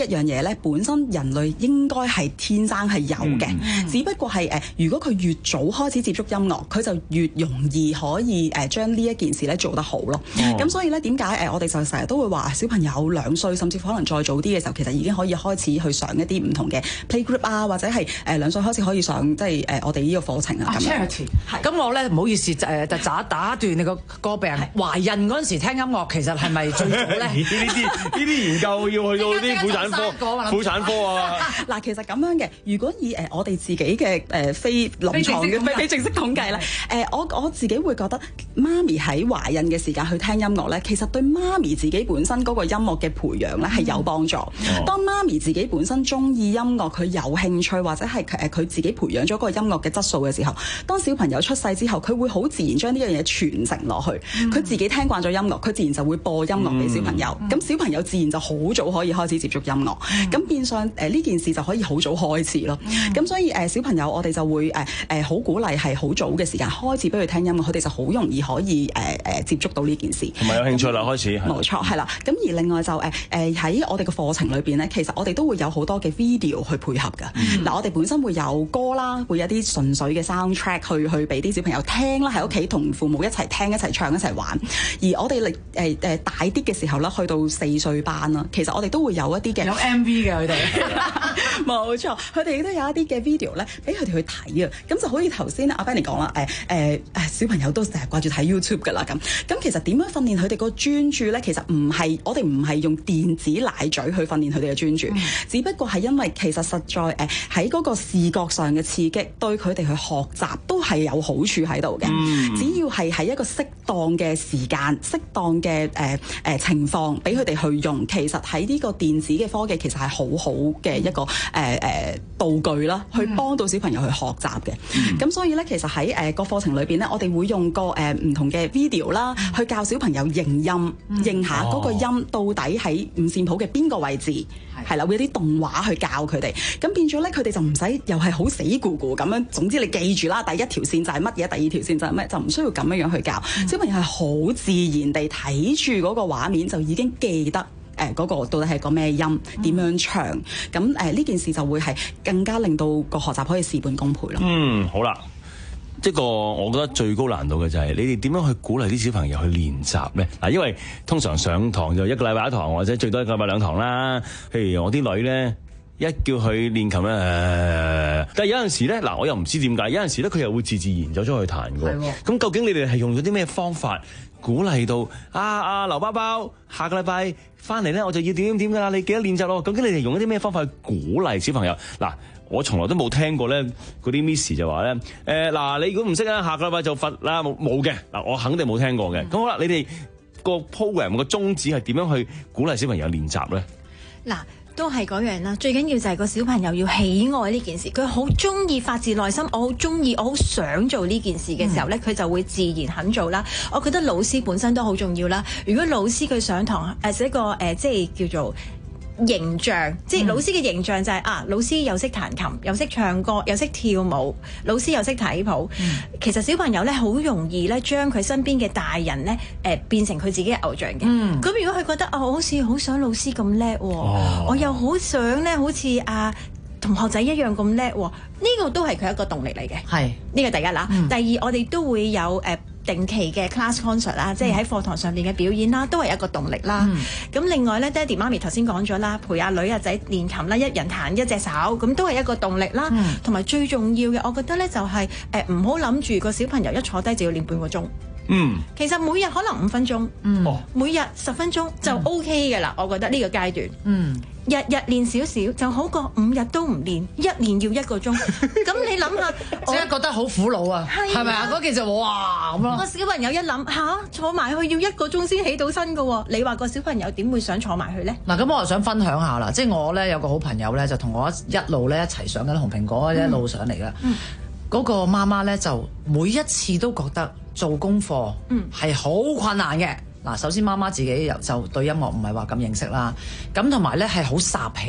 樣嘢咧，本身人類應該係天生係有嘅，嗯、只不過係誒、呃，如果佢越早開始接觸音樂，佢就越容易可以誒、呃、將呢一件事咧做得好咯。咁、哦、所以咧點解誒我哋就成日都會話小朋友兩歲，甚至乎可能再早啲嘅時候，其實已經可以開始去上一啲唔同嘅 playgroup 啊，或者係誒兩歲開始可以上即係誒、呃、我哋呢個課程啊。咁、啊、 樣咁我咧唔好意思誒，就打打斷你個個病人懷孕嗰陣時聽音樂，其實係咪最早咧？ 呢啲呢啲研究要去到啲婦產科、婦產科啊！ 嗱，其實咁樣嘅，如果以誒、呃、我哋自己嘅誒、呃、非臨床嘅非非正式統計咧，誒、呃、我我自己會覺得媽咪喺懷孕嘅時間去聽音樂咧，其實對媽咪自己本身嗰個音樂嘅培養咧係有幫助。嗯、當媽咪自己本身中意音樂，佢有興趣或者係誒佢自己培養咗嗰個音樂嘅質素嘅時候，當小朋友出世之後，佢會好自然將呢樣嘢傳承落去。佢、嗯、自己聽慣咗音樂，佢自然就會播音樂俾小朋友。咁、嗯、小朋友自然就好早可以開始接觸音樂。咁、嗯、變相誒呢、呃、件事就可以好早開始咯。咁、嗯、所以誒、呃、小朋友我哋就會誒誒好鼓勵係好早嘅時間開始俾佢聽音樂，佢哋就好容易可以誒誒、呃、接觸到呢件事。 同埋有興趣啦，開始。 冇錯，係啦。咁而另外就誒誒喺我哋嘅課程裏邊咧，其實我哋都會有好多嘅 video 去配合㗎。嗱、嗯呃，我哋本身會有歌啦，會有啲純粹嘅 soundtrack 去去俾啲小朋友聽啦，喺屋企同父母一齊聽、一齊唱、一齊玩。而我哋嚟誒誒大啲嘅時候咧，去到四歲班啦，其實我哋都會有一啲嘅有 M V 嘅佢哋， 冇錯，佢哋都有一啲嘅 video 咧，俾佢哋去睇啊。咁就好似頭先阿 Benny 講啦，誒誒誒小朋友都成日掛住睇 YouTube 㗎啦，咁咁其實點樣訓練佢哋個專注咧？其實唔係我哋唔係用電子奶嘴去訓練佢哋嘅專注，嗯、只不過係因為其實實在誒喺嗰個視覺上嘅刺激，對佢哋去學習都係有好處喺度嘅。嗯、只要係喺一個適當嘅時間、適當嘅誒誒情況，俾佢哋去用，其實喺呢個電子嘅科技其實係好好嘅一個誒誒、呃呃、道具啦，去幫到小朋友去學習嘅。咁、嗯、所以咧，其實喺誒個課程裏邊咧，我哋會用個誒唔、呃、同嘅 video 啦，嗯、去教小朋友認音，嗯、認下嗰個音到底喺五線譜嘅邊個位置，係啦、哦，會有啲動畫去教佢哋。咁變咗咧，佢哋就唔使又係好死咕咕咁樣。總之你記住啦，第一條線就係乜嘢，第二條線就係咩，就唔需要咁樣樣去教。嗯、小朋友係好自然地睇住嗰個畫面，就已經記得。誒嗰、呃那個到底係個咩音，點樣唱？咁誒呢件事就會係更加令到個學習可以事半功倍咯。 嗯，好啦，即個我覺得最高難度嘅就係你哋點樣去鼓勵啲小朋友去練習咧？嗱，因為通常上堂就一個禮拜一堂，或者最多一個禮拜兩堂啦。譬如我啲女咧，一叫佢練琴咧、呃，但係有陣時咧，嗱我又唔知點解，有陣時咧佢又會自自然走咗去彈嘅。咁、哦、究竟你哋係用咗啲咩方法鼓勵到啊啊劉包包下個禮拜翻嚟咧，我就要點點點㗎啦，你記得練習咯。究竟你哋用一啲咩方法去鼓勵小朋友？嗱，我從來都冇聽過咧，嗰啲 Miss 就話咧，誒、呃、嗱，你如果唔識啊，下個禮拜就罰啦，冇冇嘅。嗱，我肯定冇聽過嘅。咁、嗯、好啦，你哋個 program 個宗旨係點樣去鼓勵小朋友練習咧？ 嗱。都係嗰樣啦，最緊要就係個小朋友要喜愛呢件事，佢好中意，發自內心，我好中意，我好想做呢件事嘅時候呢，佢、嗯、就會自然肯做啦。我覺得老師本身都好重要啦。如果老師佢上堂誒，一個誒、呃，即係叫做形象，即係老師嘅形象就係、是嗯、啊，老師又識彈琴，又識唱歌，又識跳舞，老師又識睇譜。嗯、其實小朋友咧好容易咧將佢身邊嘅大人咧誒、呃、變成佢自己嘅偶像嘅。咁、嗯、如果佢覺得啊，我好似好想老師咁叻、哦，我又好想咧好似啊同學仔一樣咁叻，呢、這個都係佢一個動力嚟嘅。係呢個第一啦。嗯、第二，我哋都會有誒。呃定期嘅 class concert 啦，即係喺課堂上面嘅表演啦，都係一個動力啦。咁、嗯、另外咧，爹哋媽咪頭先講咗啦，陪阿女阿仔練琴啦，一人彈一隻手，咁都係一個動力啦。同埋、嗯、最重要嘅，我覺得咧就係誒唔好諗住個小朋友一坐低就要練半個鐘。嗯，其實每日可能五分鐘，嗯，每日十分鐘就 OK 嘅啦。嗯、我覺得呢個階段，嗯，日日練少少就好過五日都唔練，一年要一個鐘。咁你諗下， 即係覺得好苦惱啊，係咪啊？嗰件就哇咁咯。 個小朋友一諗吓、啊，坐埋去要一個鐘先起到身㗎喎，你話個小朋友點會想坐埋去咧？嗱， 咁我就想分享下啦，即係我咧有個好朋友咧，就同我一路咧一齊上緊紅蘋果，嗯、一路上嚟嘅。嗯，嗰個媽媽咧就每一次都覺得做功課係好困難嘅。嗱，首先媽媽自己又就對音樂唔係話咁認識啦，咁同埋咧係好霎氣，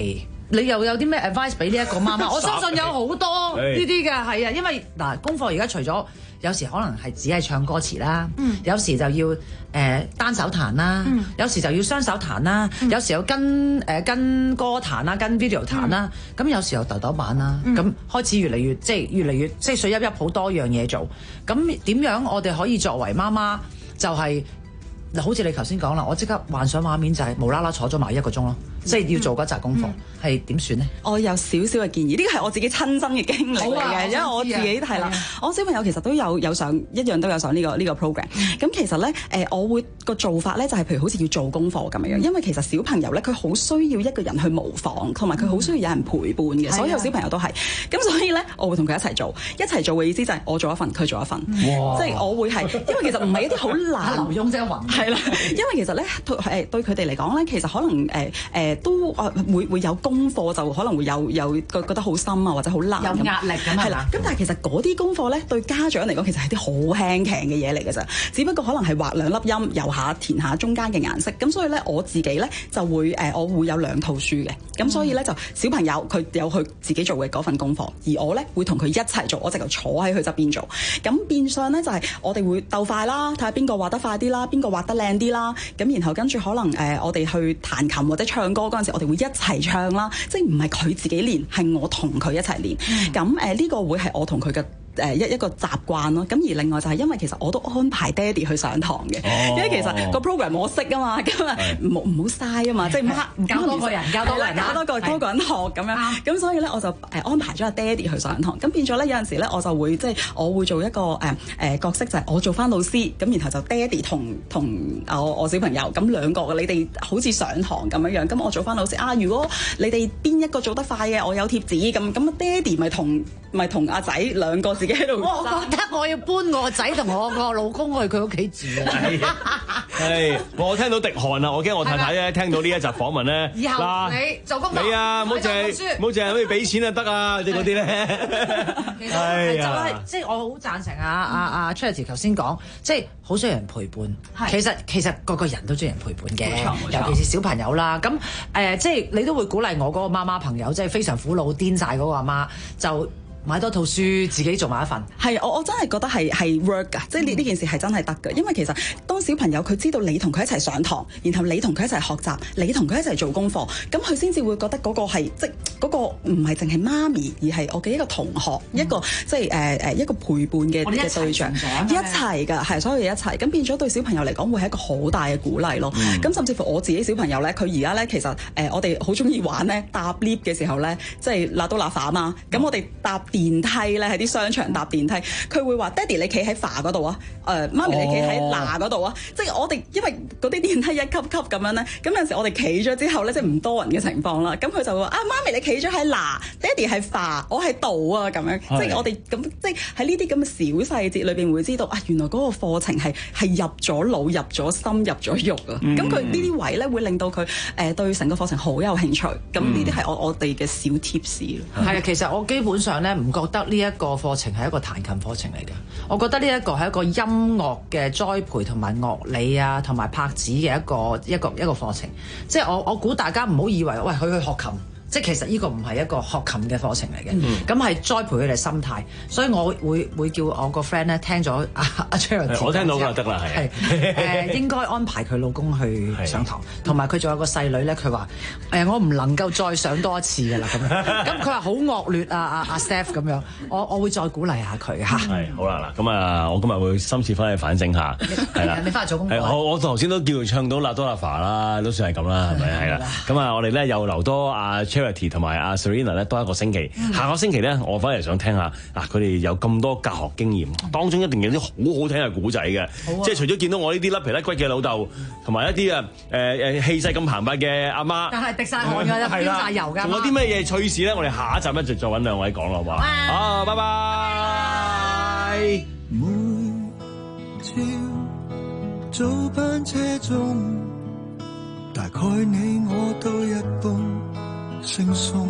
你又有啲咩 advice 俾呢一個媽媽？我相信有好多呢啲嘅，係啊，因為嗱功課而家除咗有時可能係只係唱歌詞啦，嗯、有時就要誒、呃、單手彈啦，嗯、有時就要雙手彈啦，嗯、有時又跟誒、呃、跟歌彈啦，跟 video 彈啦，咁、嗯、有時又豆豆版啦，咁、嗯、開始越嚟越即係越嚟越即係水一一好多樣嘢做，咁點樣我哋可以作為媽媽就係、是、好似你頭先講啦，我即刻幻想畫面就係無啦啦坐咗埋一個鐘咯。即係要做嗰紮功課，係點算呢？ 我有少少嘅建議，呢個係我自己親身嘅經歷嚟嘅， 啊、 因為我自己係啦，我小朋友其實都有有上一樣都有上呢、呢個呢、呢個 program。咁、嗯、其實咧，誒、呃、我會個做法咧就係譬如好似要做功課咁樣，因為其實小朋友咧佢好需要一個人去模仿，同埋佢好需要有人陪伴嘅，嗯、所有小朋友都係。咁所以咧，我會同佢一齊做，一齊做嘅意思就係我做一份，佢做一份， 哇即係我會係，因為其實唔係一啲好難劉墉啫雲， 係啦，因為其實咧對誒對佢哋嚟講咧，其實可能誒誒、呃、都誒。會會有功課就可能會有有覺覺得好深啊，或者好難， 有壓力咁係啦。咁但係其實嗰啲功課咧，對家長嚟講其實係啲好輕鬆嘅嘢嚟嘅啫。只不過可能係畫兩粒音，油下填下中間嘅顏色。咁所以咧，我自己咧就會誒、呃，我會有兩套書嘅。咁所以咧就小朋友佢有佢自己做嘅嗰份功課，而我咧會同佢一齊做，我直頭坐喺佢側邊做。咁變相咧就係、是、我哋會鬥快啦，睇下邊個畫得快啲啦，邊個畫得靚啲啦。咁然後跟住可能誒、呃，我哋去彈琴或者唱歌嗰陣時，我哋會一齊唱啦，即係唔係佢自己練，係我同佢一齊練。咁誒呢個會係我同佢嘅誒一一個習慣咯。咁而另外就係因為其實我都安排爹哋去上堂嘅，哦、因為其實個 program 我識啊嘛，咁啊唔好唔好嘥啊嘛，即係媽教多個人，教多個人， 教多個多個人學咁樣。咁所以咧我就誒安排咗阿爹哋去上堂。咁變咗咧有陣時咧我就會即係我會做一個誒誒、呃、角色，就係我做翻老師，咁然後就爹哋同同我我小朋友咁兩個，你哋好似上堂咁樣樣。咁我做翻老師啊，如果你哋邊一個做得快嘅，我有貼紙咁，咁爹哋咪同咪同阿仔兩個自己喺度。 我覺得我要搬我個仔同我個老公去佢屋企住啊！ 係，我聽到滴汗啦，我驚我太太咧聽到呢一集訪問咧， 以後你做功課， 你啊，唔好淨係唔好淨係可以俾錢就得啊！即係嗰啲咧， 其實係就係即係我好贊成啊啊啊 Charity 頭先講，即係好需要人陪伴。其實其實個個人都中意人陪伴嘅，尤其是小朋友啦。咁誒即係你都會鼓勵我嗰個媽媽朋友，即係非常苦惱癲晒嗰個阿媽就。買多套書，自己做埋一份。 係，我我真係覺得係係 work 㗎，即係呢呢件事係真係得㗎。因為其實當小朋友佢知道你同佢一齊上堂，然後你同佢一齊學習，你同佢一齊做功課，咁佢先至會覺得嗰個係即係嗰個唔係淨係媽咪，而係我嘅一個同學，嗯、一個即係誒誒一個陪伴嘅嘅對象，一齊㗎，係所有嘢一齊。咁變咗對小朋友嚟講會係一個好大嘅鼓勵咯。咁、嗯、甚至乎我自己小朋友咧，佢而家咧其實誒、呃、我哋好中意玩咧搭 lift 嘅時候咧，即係揦刀揦反啊嘛。咁、嗯、我哋搭電梯咧喺啲商場搭電梯，佢會話：爹哋你企喺ฝ嗰度啊，誒、呃、媽咪你企喺嗱嗰度啊。即係我哋因為嗰啲電梯一級級咁樣咧，咁有陣時我哋企咗之後咧，即係唔多人嘅情況啦。咁佢就會話：啊媽咪你企咗喺嗱，爹哋係ฝ，我係度啊咁樣。即係我哋咁即係喺呢啲咁嘅小細節裏邊會知道啊，原來嗰個課程係係入咗腦、入咗心、入咗肉啊。咁佢呢啲位咧會令到佢誒、呃、對成個課程好有興趣。咁呢啲係我我哋嘅小 tips 咯。 係啊，其實我基本上咧唔覺得呢一個課程係一個彈琴課程嚟嘅，我覺得呢一個係一個音樂嘅栽培同埋樂理啊，同埋拍子嘅一個一個一個課程。即係我我估大家唔好以為喂佢去學琴。即係其實呢個唔係一個學琴嘅課程嚟嘅，咁係、嗯、栽培佢哋心態，所以我會會叫我個 friend 咧聽咗阿阿 Charity，我聽到就得啦，係誒、呃、應該安排佢老公去上堂，同埋佢仲有個細女咧，佢話誒我唔能夠再上多一次㗎啦咁樣，咁佢話好惡劣啊阿阿 Steph 咁樣，我我會再鼓勵下佢嚇。係好啦嗱，咁啊我今日會深切翻去反省下，係啦，你翻去做功課。我我頭先都叫佢唱到揦刀揦ฝ啦，都算係咁啦，係咪係啦？咁啊我哋咧又留多阿同埋阿 Serena 咧多一個星期，嗯、下個星期咧我反而想聽下嗱，佢哋有咁多教學經驗，當中一定有啲好好聽嘅古仔嘅，啊、即係除咗見到我呢啲甩皮甩骨嘅老豆，同埋一啲啊誒誒氣勢咁澎湃嘅阿媽，但係滴晒汗㗎，飆晒油㗎，仲有啲咩嘢趣事咧？我哋下一集咧就再揾兩位講啦，好嘛？好，拜拜。每朝早班車中，大概你我都一般。輕鬆，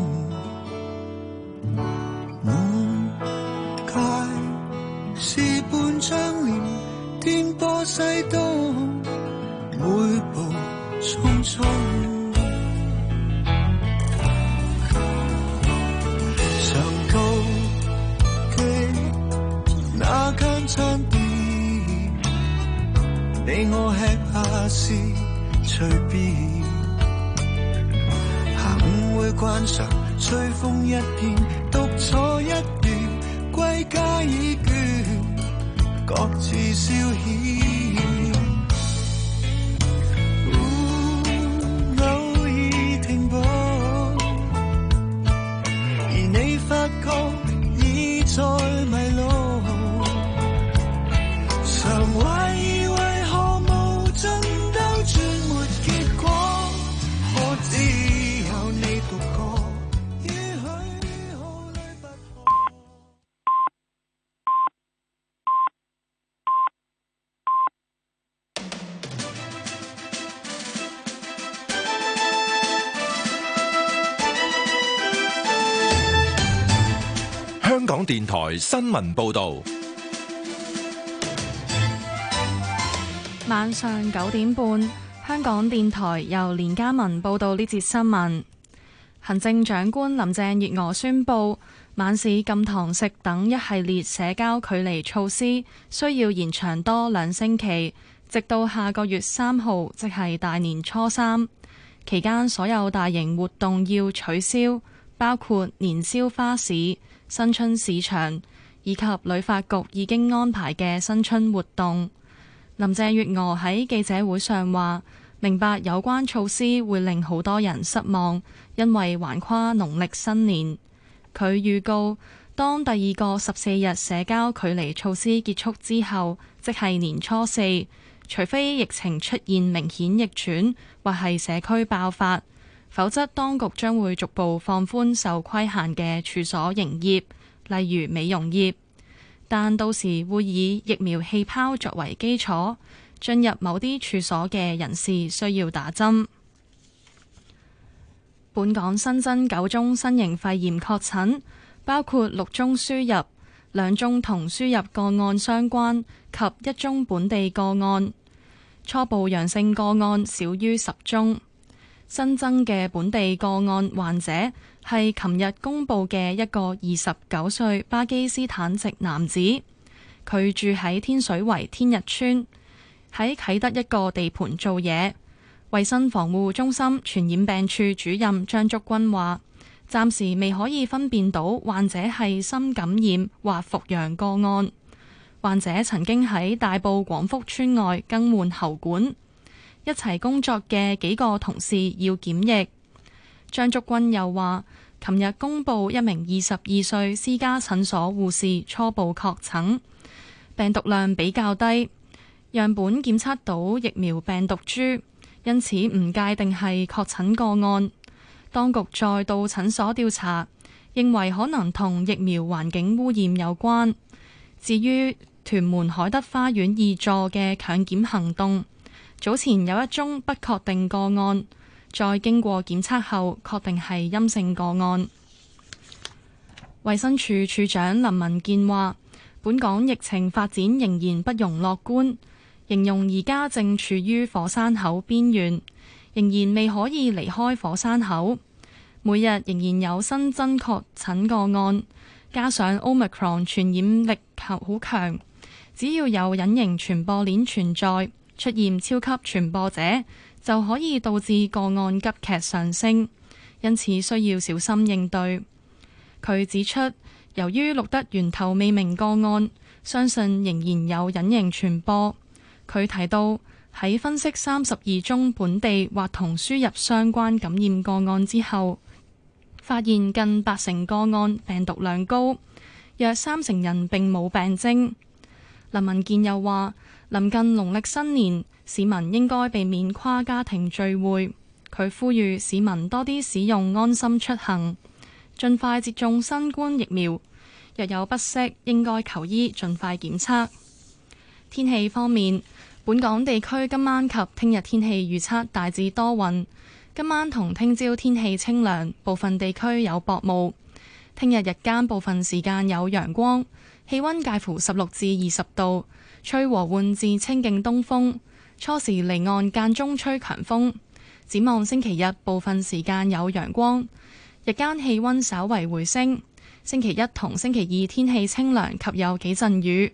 滿街是半張臉，顛簸西東，每步匆匆。 餐店，你我吃下是隨便，下午會慣常吹風一天，獨坐一段，歸家已倦，各自消遣。偶爾停步，而你發覺已在迷路，常懷疑為何無盡兜轉沒結果，可只有你獨個，也許好累不可。 香港電台新聞報導。 晚上九點半，香港電台由連家文報道呢節新聞。行政長官林鄭月娥宣布，晚市禁堂食等一系列社交距離措施需要延長多兩星期，直到下個月三號，即係大年初三。期間所有大型活動要取消，包括年宵花市、新春市場以及旅發局已經安排嘅新春活動。林鄭月娥喺記者會上話，明白有關措施會令好多人失望，因為橫跨農曆新年。佢預告，當第二個十四日社交距離措施結束之後，即係年初四，除非疫情出現明顯逆轉或係社區爆發，否則當局將會逐步放寬受規限嘅處所營業，例如美容業。但到時會以疫苗氣泡作為基礎，進入某啲處所嘅人士需要打針。本港新增九宗新型肺炎確診，包括六宗輸入，兩宗同輸入個案相關及一宗本地個案。初步陽性個案少於十宗。新增嘅本地個案患者係琴日公佈嘅一個二十九歲巴基斯坦籍男子，佢住喺天水圍天日村，喺啟德一個地盤做嘢。衛生防護中心傳染病處主任張竹君話，暫時未可以分辨到患者係新感染或復陽個案。患者曾經喺大埔廣福村外更換喉管。一齊工作嘅幾個同事要檢疫。張竹君又話，琴日公佈一名二十二歲私家診所護士初步確診，病毒量比較低，樣本檢測到疫苗病毒株，因此唔界定係確診個案。當局再到診所調查，認為可能同疫苗環境污染有關。至於屯門海德花園二座嘅強檢行動，早前有一宗不確定個案，再經過檢測後確定係陰性個案。衛生署署長林文健話，本港疫情發展仍然不容樂觀，形容而家正處於火山口邊緣，仍然未可以離開火山口。每日仍然有新增確診個案，加上 Omicron 傳染力好強，只要有隱形傳播鏈存在，出現超級傳播者，就可以導致個案急劇上升，因此需要小心應對。佢指出，由於錄得源頭未明個案，相信仍然有隱形傳播。佢提到，喺分析三十二宗本地或同輸入相關感染個案之後，發現近八成個案病毒量高，約三成人並冇病徵。林文健又話，臨近農曆新年，市民應該避免跨家庭聚會。佢呼籲市民多啲使用安心出行，盡快接種新冠疫苗。若有不適，應該求醫，盡快檢測。天氣方面，本港地區今晚及聽日天氣預測大致多雲。今晚同聽朝天氣清涼，部分地區有薄霧。聽日日間部分時間有陽光，氣溫介乎十六至二十度，吹和緩至清勁東風。初時離岸間中吹強風。展望星期日部分時間有陽光，日間氣溫稍為回升。星期一同星期二天氣清涼及有幾陣雨，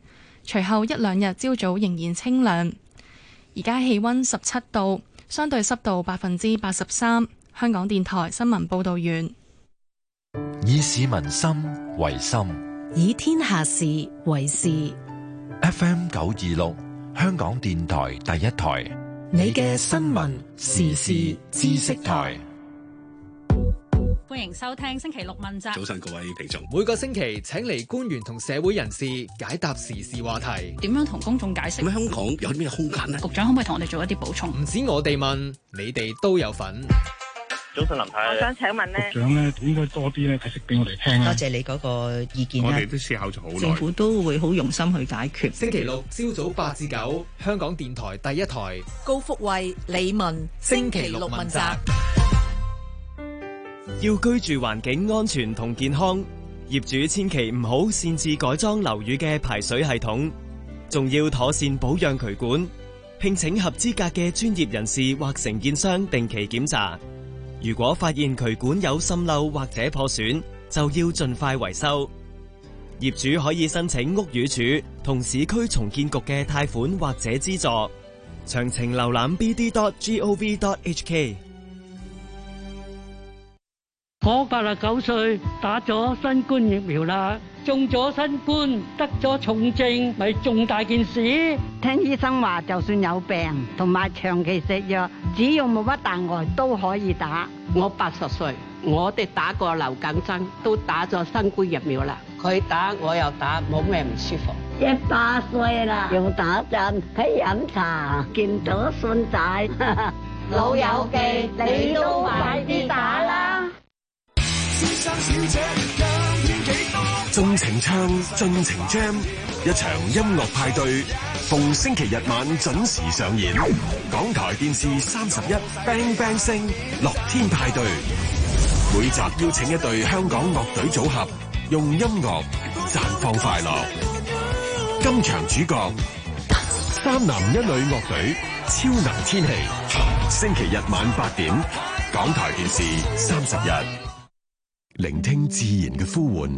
隨後一兩日朝早仍然清涼。而家氣溫十七度，相對濕度百分之八十三。香港電台新聞報道完。 以市民心為心， 以天下事為事。 F M 九二六，香港電台第一台， 你嘅新聞時事知識台。 歡迎收聽星期六問責。 早晨各位聽眾， 每個星期請嚟官員同社會人士解答時事話題。 點樣同公眾解釋？ 咁香港有啲咩空間呢？ 局長可唔可以同我哋做一啲補充？ 唔止我哋問，你哋都有份。 早晨林太，我想請問呢， 局長咧應該多啲咧解釋俾我哋聽。 多謝你嗰個意見。 我哋都思考咗好耐， 政府都會好用心去解決。 星期六朝早八至九，香港電台第一台， 高福慧、李文，星期六問責。 要居住環境安全同健康，業主千祈唔好擅自改裝樓宇嘅排水系統，仲要妥善保養渠管，聘請合資格嘅專業人士或承建商定期檢查。如果發現渠管有滲漏或者破損，就要盡快維修。業主可以申請屋宇署同市區重建局嘅貸款或者資助。詳情瀏覽 b d dot gov dot h k。 我八十九歲，打咗新冠疫苗啦，中咗新冠，得咗重症，咪重大件事。 聽醫生話，就算有病同埋長期食藥，只要冇乜大礙都可以打。 我八十歲，我哋打過流感針，都打咗新冠疫苗啦。佢打我又打，冇咩唔舒服。 一百歲啦，用打針喺飲茶，見到孫仔， 老友記，你都快啲打啦！ 盡情唱，盡情 jam， 一場音樂派對，逢星期日晚準時上演。港台電視三十一 Bang Bang 聲樂天派對，每集邀請一隊香港樂隊組合，用音樂綻放快樂。今場主角三男一女樂隊超能天氣，星期日晚八點，港台電視三十一。聆聽自然嘅呼喚，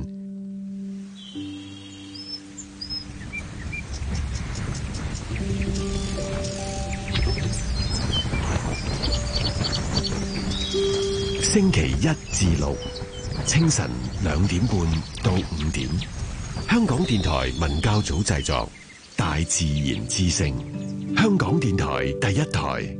星期一至六清晨兩點半到五點，香港電台文教組製作《大自然之聲》，香港電台第一台。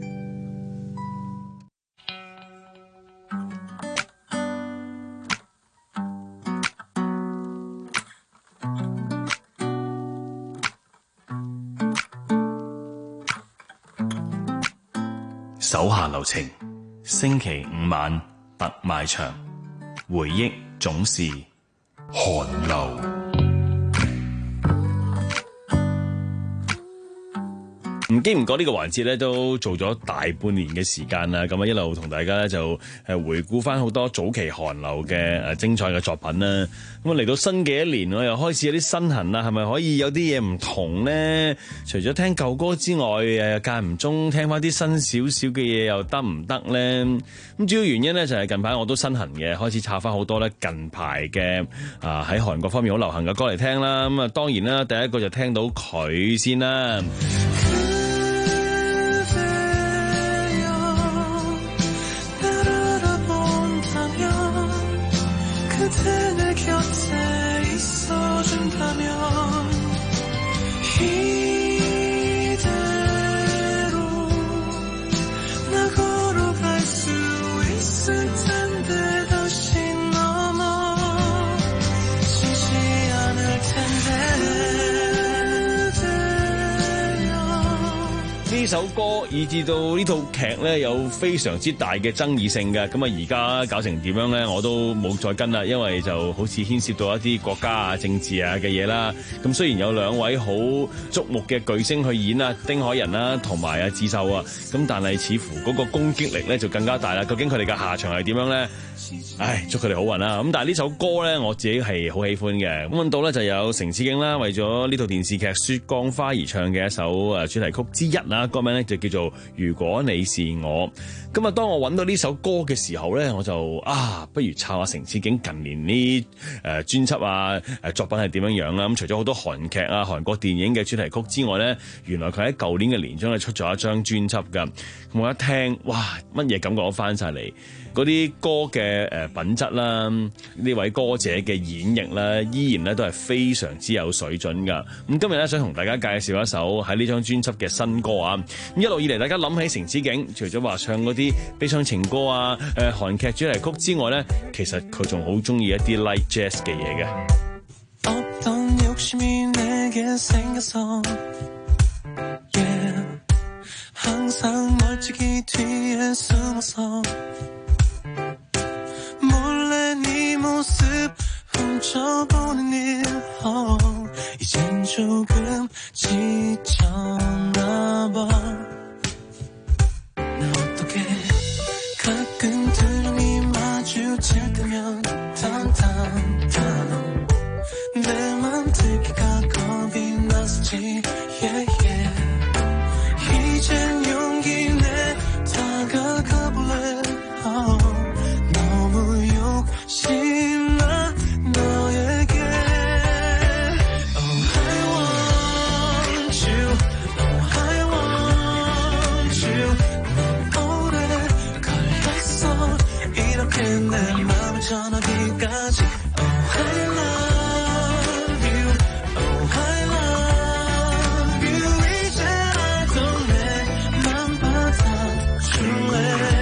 手下留情，星期五晚特賣場，回憶總是寒流。唔經唔覺呢個環節咧都做咗大半年嘅時間啦，咁啊一路同大家咧就誒回顧翻好多早期韓流嘅誒精彩嘅作品啦。咁啊嚟到新嘅一年，我又開始有啲身痕啦，係咪可以有啲嘢唔同呢？除咗聽舊歌之外，誒間唔中聽翻啲新少少嘅嘢又得唔得呢？咁主要原因咧就係近排我都身痕嘅，開始抄翻好多咧近排嘅啊喺韓國方面好流行嘅歌嚟聽啦。咁啊當然啦，第一個就聽到佢先啦。呢首歌以至到呢套劇咧有非常之大嘅爭議性嘅，咁啊而家搞成點樣咧，我都冇再跟啦，因為就好似牽涉到一啲國家啊、政治啊嘅嘢啦。咁雖然有兩位好矚目嘅巨星去演啊，丁海寅啦同埋阿智秀啊，咁但係似乎嗰個攻擊力咧就更加大啦。究竟佢哋嘅下場係點樣咧？唉，祝佢哋好運啦！咁但係呢首歌咧，我自己係好喜歡嘅。咁揾到咧就有城市徑啦，為咗呢套電視劇《雪降花》而唱嘅一首誒主題曲之一啊。 歌名咧就叫做《如果你是我》。咁啊，當我揾到呢首歌嘅時候咧，我就啊，不如抄下城市景近年呢誒專輯啊誒作品係點樣樣啦。咁除咗好多韓劇啊、韓國電影嘅主題曲之外咧，原來佢喺舊年嘅年中咧出咗一張專輯㗎。咁我一聽，哇，乜嘢感覺都翻晒嚟。嗰啲歌嘅誒品質啦，呢位歌者嘅演繹啦，依然咧都係非常之有水準㗎。咁今日咧想同大家介紹一首喺呢張專輯嘅新歌啊。咁一路以嚟，大家諗起城市景，除咗話唱嗰啲悲傷情歌啊、誒韓劇主題曲之外咧，其實佢仲好中意一啲 light jazz 嘅嘢嘅。 훔쳐보는 일 oh, 이젠 조금 지쳤나봐 나 어떻게 가끔 두 눈이 마주칠 때면 탕탕탕 내 맘 들키가 겁이 났었지 yeah, yeah. 이젠 용기 내 다가가볼래 oh, 너무 욕심나 너에게 Oh I want you Oh I want you 너무 오래 걸렸어 이렇게 내 맘을 전하기까지 Oh I love you Oh I love you 이제라도 내 맘 받아줄래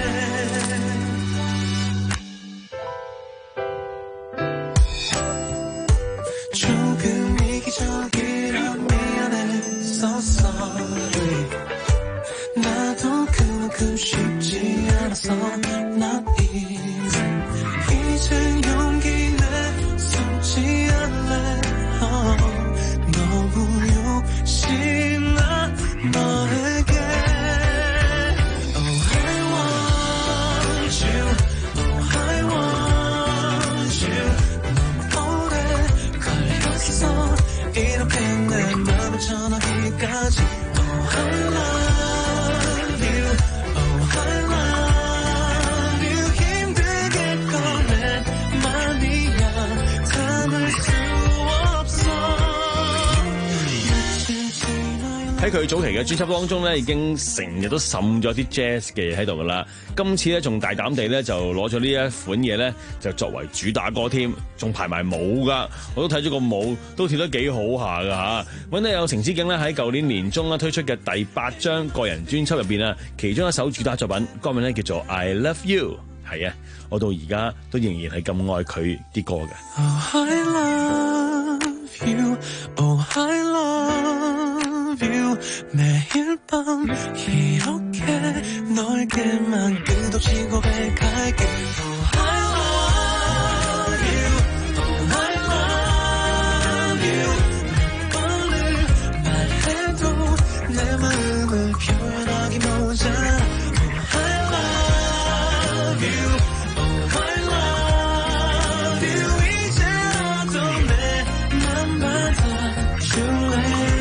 조금 이기적이라 미안해 So sorry 나도 그만큼 쉽지 않았어 Not easy 이젠 용기 내 숨지 않을래 oh, 너무 욕심나 너에게 Oh I want you Oh I want you 너무 오래 걸렸어 이렇게 내 맘을 전하기까지 Oh I love you Oh I love you 힘들게 꺼낸 맘이야 담을 수 없어 喺佢早期嘅專輯當中咧，已經成日都滲咗啲 jazz 嘅嘢喺度噶啦。今次咧仲大膽地咧就攞咗呢一款嘢咧，就作為主打歌添，仲排埋舞噶。我都睇咗個舞，都跳得幾好下噶嚇。揾到有城之景咧喺舊年年中咧推出嘅第八張個人專輯入邊啊，其中一首主打作品歌名咧叫做《I Love You》。係啊，我到而家都仍然係咁愛佢啲歌嘅。 Oh I love you Oh I love you 매일 밤 이렇게 너에게만 끝없이 고백할게 Oh I love you Oh I love you 몇 번을 말해도 내 마음을 표현하기 모자라 Oh I love you Oh I love you 이제라도 내 맘 받아줄래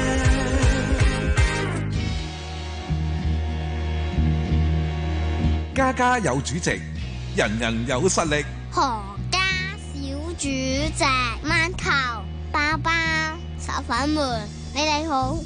家家有主席，人人有實力。 何家小主席，饅頭、包包、炒粉們，你哋好。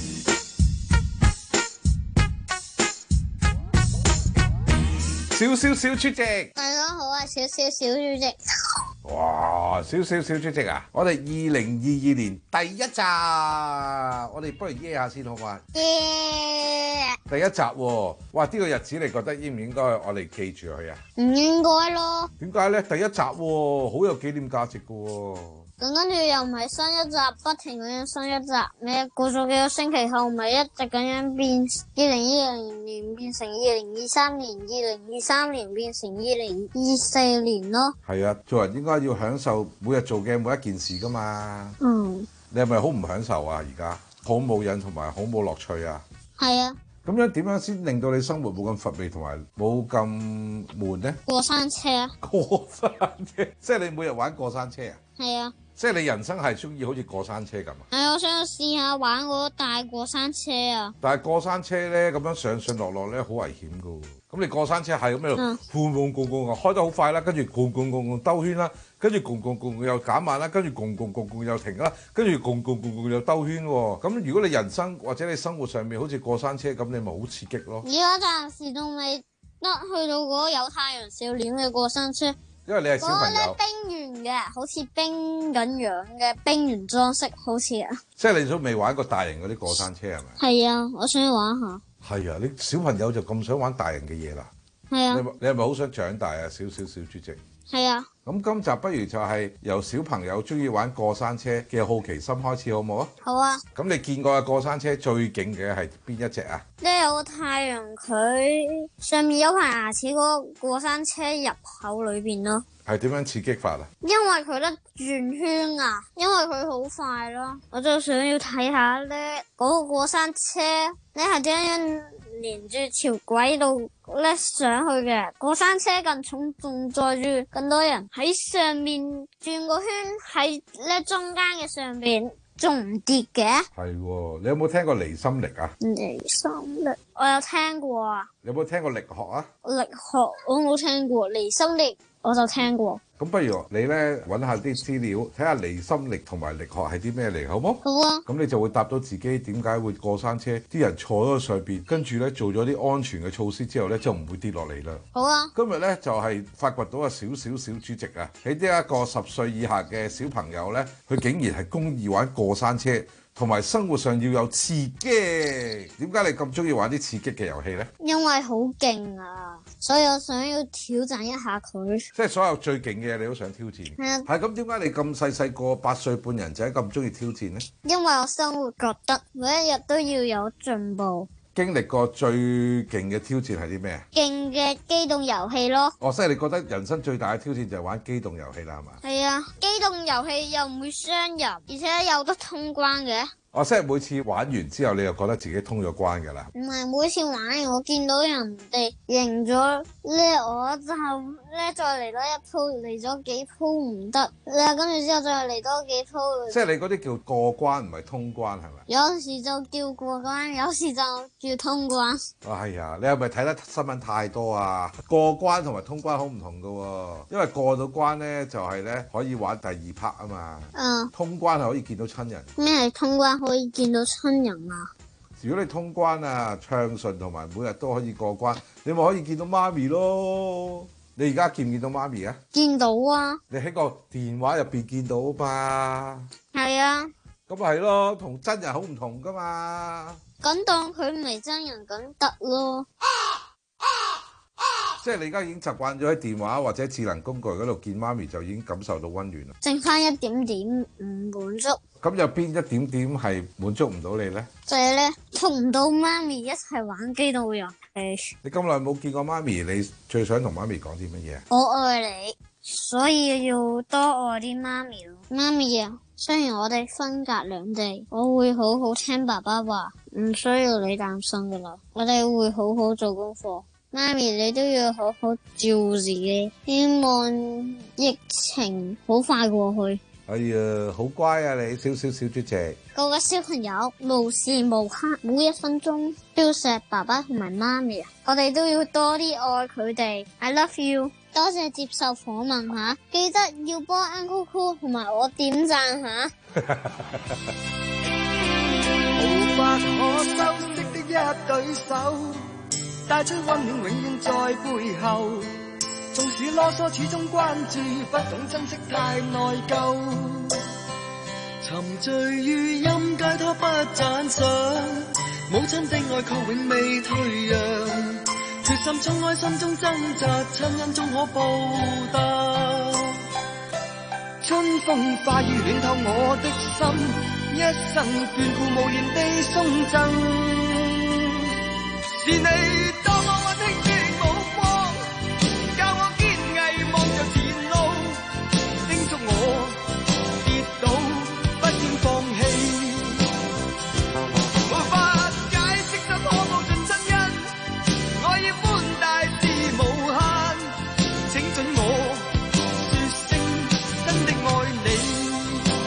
少少小主席， 大家好啊，少少小主席。 哇！少少小主席啊，我哋二零二二年第一集，我哋不如耶下先好嘛？ 耶！ 第一集喎，哇！呢個日子你覺得應唔應該我哋記住佢啊？ 唔應該咯。點解咧？第一集喎，好有紀念價值㗎喎。 咁跟住又唔係新一集，不停咁樣新一集，你過咗幾個星期後，咪一直咁樣變，二零二零年變成二零二三年，二零二三年變成二零二四年咯。 係啊，做人應該要享受每日做嘅每一件事噶嘛。嗯。你係咪好唔享受啊？而家好冇癮同埋好冇樂趣啊？ 係啊。 咁樣點樣先令到你生活冇咁乏味同埋冇咁悶呢？ 過山車啊！ 過山車，即係你每日玩過山車啊？ 係啊。 即係你人生係中意好似過山車咁啊？ 係，我想試下玩嗰大過山車啊！ 但係過山車咧咁樣上上落落咧好危險噶。咁你過山車係咁喺度，轟轟轟轟開得好快啦，跟住轟轟轟轟兜圈啦，跟住轟轟轟轟又減慢啦，跟住轟轟轟轟又停啦，跟住轟轟轟轟又兜圈喎。咁如果你人生或者你生活上面好似過山車咁，你咪好刺激咯。 而家暫時仲未得去到嗰個有太陽笑臉嘅過山車。 因為你係小朋友， 嗰個冰原嘅，好似冰緊樣嘅冰原裝飾，好似啊。 即係你都未玩過大型嗰啲過山車係咪？ 係啊，我想玩下。 係啊，你小朋友就咁想玩大型嘅嘢啦。 係啊。 你你係咪好想長大啊？少少小豬仔。 係啊。 咁今集不如就係由小朋友中意玩過山車嘅好奇心開始，好唔好啊？ 好啊。 咁你見過嘅過山車最勁嘅係邊一隻啊？ 咧有個太陽，佢上面有排牙齒嗰個過山車入口裏邊咯。 係點樣刺激法啊？ 因為佢得轉圈啊，因為佢好快咯。我就想要睇下咧嗰個過山車咧係點樣連住條軌道咧上去嘅。過山車更重，仲載住更多人喺上面轉個圈，喺咧中間嘅上邊仲唔跌嘅。係喎，你有冇聽過離心力啊？ 離心力我有聽過啊。 你有冇聽過力學啊？ 力學我冇聽過，離心力我就聽過。 咁不如你咧揾下啲資料，睇下離心力同埋力學係啲咩嚟，好冇？ 好啊。咁你就會答到自己點解會過山車，啲人坐咗上邊，跟住咧做咗啲安全嘅措施之後咧，就唔會跌落嚟啦。 好啊。 今日咧就係發掘到個小小小主席啊，喺呢一個十歲以下嘅小朋友咧，佢竟然係鍾意玩過山車。同埋生活上要有刺激，點解你咁中意玩啲刺激嘅遊戲呢？ 因為好勁啊，所以我想要挑戰一下佢。 即係所有最勁嘅嘢你都想挑戰。係啊。係咁，點解你咁細細個八歲半人仔咁中意挑戰呢？因為我生活覺得每一日都要有進步。 經歷過最勁嘅挑戰係啲咩啊？ 勁嘅機動遊戲咯。 哦，即係你覺得人生最大嘅挑戰就係玩機動遊戲啦，係嘛？ 係啊，機動遊戲又唔會傷人，而且有得通關嘅。 哦，即係每次玩完之後，你又覺得自己通咗關㗎啦？ 唔係每次玩完，我見到人哋贏咗咧，我就咧再嚟多一鋪，嚟咗幾鋪唔得咧，跟住之後再嚟多幾鋪。 即係你嗰啲叫過關，唔係通關係咪？ 有時就叫過關，有時就叫通關。 哎呀，你係咪睇得新聞太多啊？過關同埋通關好唔同㗎喎，因為過到關咧就係咧可以玩第二 part 啊嘛。嗯。通關係可以見到親人。咩係通關？可以見到親人啊！如果你通關啊暢順同埋每日都可以過關，你咪可以見到媽咪咯。你而家見唔見到媽咪啊？見到啊！你喺個電話入邊見到嘛？係啊。咁咪係咯，同真人好唔同噶嘛。咁當佢唔係真人咁得咯。即係你而家已經習慣咗喺電話或者智能工具嗰度見媽咪，就已經感受到溫暖啦。剩翻一點點唔滿足。咁有邊一點點係滿足唔到你咧？就係咧，同唔到媽咪一齊玩機動遊戲。你咁耐冇見過媽咪，你最想同媽咪講啲乜嘢？我愛你，所以要多愛啲媽咪咯。媽咪啊，雖然我哋分隔兩地，我會好好聽爸爸話，唔需要你擔心噶啦。我哋會好好做功課。媽咪，你都要好好照顧自己，希望疫情好快過去。哎呀，好乖啊你，小小小豬姐。各位小朋友，無時無刻每一分鐘都要錫爸爸同埋媽咪啊！我哋都要多啲愛佢哋。I love you。多謝接受訪問吓，記得要幫 Uncle Cool 同埋我點讚吓。 無法可修飾的一對手，帶出溫暖永遠在背後，縱使囉嗦始終關注，不懂珍惜太內疚，沉醉於音階他不讚賞，母親的愛卻永未退讓，決心衝開心中掙扎，親恩終可報答，春風化雨暖透我的心，一生眷顧無言地送贈。是你多麼溫馨的目光，教我堅毅望着前路，叮囑我跌倒不應放棄。無法解釋怎可報盡親恩，愛意寬大是無限，請准我說聲真的愛你。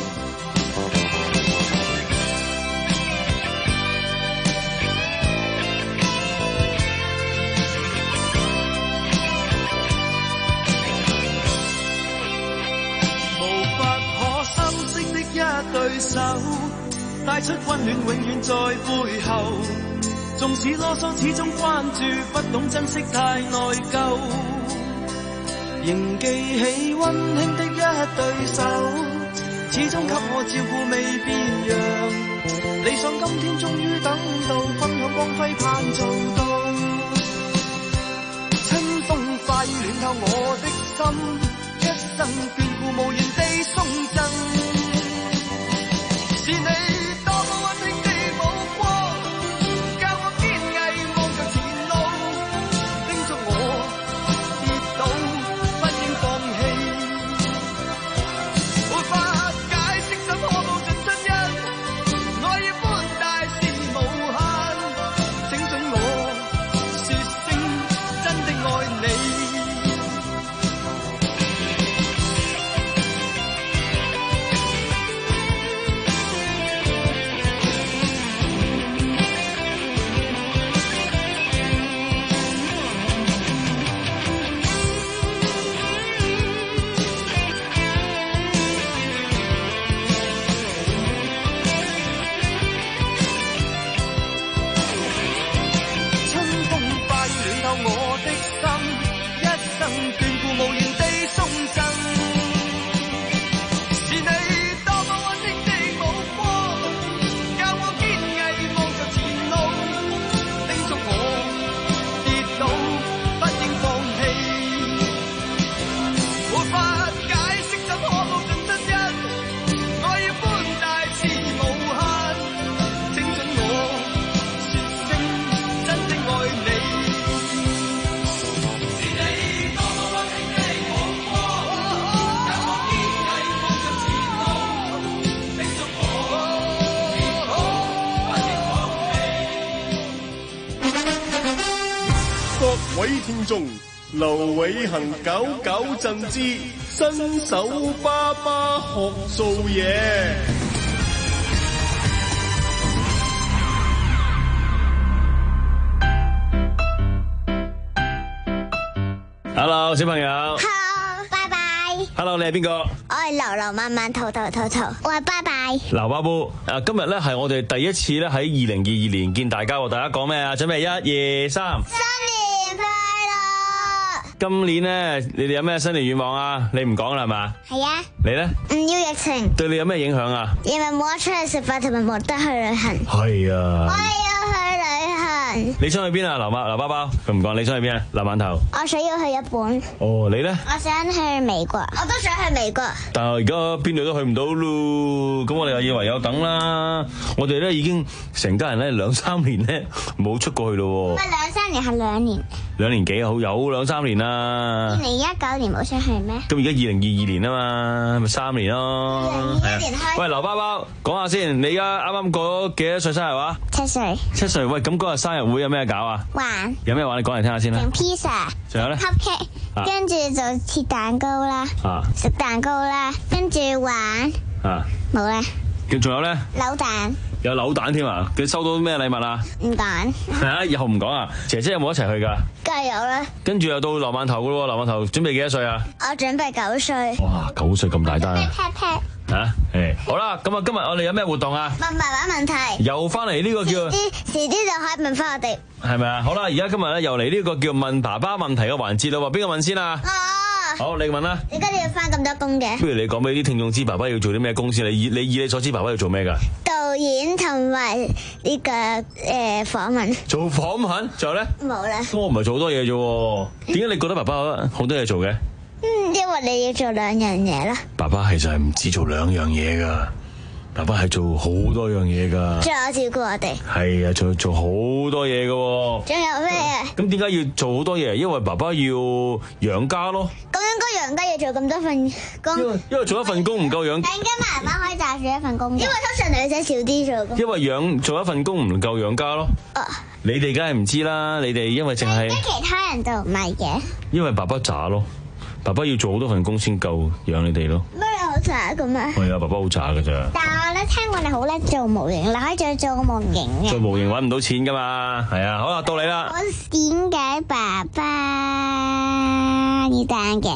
帶出溫暖永遠在背後。縱使囉嗦始終關注，不懂珍惜太內疚。仍記起溫馨的一對手，始終給我照顧未變樣。理想今天終於等到，分享光輝盼做到。春風化雨暖透我的心，一生眷顧無言地送贈。是你多麼溫馨的目光，教我堅毅望着前路，叮囑我跌倒不應放棄。沒法解釋怎可報盡真因，愛意寬大是無限，請准我說聲真的愛你。 聽眾劉偉恒搞搞震之新手爸爸學做嘢。 Hello， 小朋友。 Hello， 拜拜。 Hello， 你係邊個？ 我係流流慢慢兔兔兔兔，我係拜拜。 劉巴布，誒，今日咧係我哋第一次咧喺二零二二年見大家，大家講咩啊？準備一二三。今年咧，你哋有咩新年願望啊？你唔講啦係嘛？ 係啊。 你咧？ 唔要疫情。 對你有咩影響啊？ 因為冇得出去食飯，同埋冇得去旅行。 係啊。 我要去旅行。 你想去邊啊？劉媽、劉包包，佢唔講。你想去邊啊？劉饅頭。 我想要去日本。 哦，你咧？ 我想去美國。我都想去美國。 但係而家邊度都去唔到咯，咁我哋又以為有等啦。我哋咧已經成家人咧兩三年咧冇出過去咯。 唔係兩三年，係兩年。 兩年幾好，有兩三年啦。 二零一九年冇出去咩？ 咁而家二零二二年啊嘛，咪三年咯。 二零二一年開。 喂，劉包包，講下先，你而家啱啱過咗幾多歲生日話？ 七歲。七歲，喂，咁嗰日生日會有咩搞啊？ 玩。有咩玩？你講嚟聽下先啦。 整 pizza。仲有咧 ？cupcake，跟住就切蛋糕啦。啊。食蛋糕啦，跟住玩。啊。冇啦。 咁仲有咧？ 扭蛋。 有扭蛋添啊！佢收到咩禮物啊？ 唔講。 係啊，以後唔講啊！姐姐有冇一齊去㗎？ 梗係有啦。跟住又到劉饅頭㗎喎，劉饅頭準備幾多歲啊？ 我準備九歲。 哇，九歲咁大單啊！ pat pat。 嚇，誒，好啦，咁啊，今日我哋有咩活動啊？ 問爸爸問題。又翻嚟呢個叫。遲啲，遲啲就可以問翻我哋。 係咪啊？好啦，而家今日咧又嚟呢個叫問爸爸問題嘅環節啦喎，邊個問先啊？ 我。 好，你問啦。 點解你要翻咁多工嘅？ 不如你講俾啲聽眾知，爸爸要做啲咩工先？你以你以你所知，爸爸要做咩㗎？ 導演同埋呢個誒訪問。 做訪問，仲有咧？ 冇啦。 咁我唔係做好多嘢啫喎，點解你覺得爸爸好多嘢做嘅？ 嗯，因為你要做兩樣嘢啦。 爸爸其實係唔止做兩樣嘢㗎。爸爸係做好多樣嘢噶， 仲有照顧我哋。係啊，仲要做好多嘢噶。 仲有咩啊？ 咁點解要做好多嘢？因為爸爸要養家咯。 咁應該養家要做咁多份工。 因為因為做一份工唔夠養。 點解媽媽可以揸住一份工？因為通常女仔少啲做工。 因為養做一份工唔夠養家咯。哦、啊。你哋梗係唔知啦，你哋因為淨係。 其他人就唔係嘅。 因為爸爸渣咯，爸爸要做好多份工先夠養你哋咯。 好渣噶咩？ 係啊，爸爸好渣噶咋。 但係我咧聽過你好叻做模型，你可以再做個模型嘅。 做模型搵唔到錢噶嘛？係啊，好啦，到你啦。 我點解爸爸要戴眼鏡？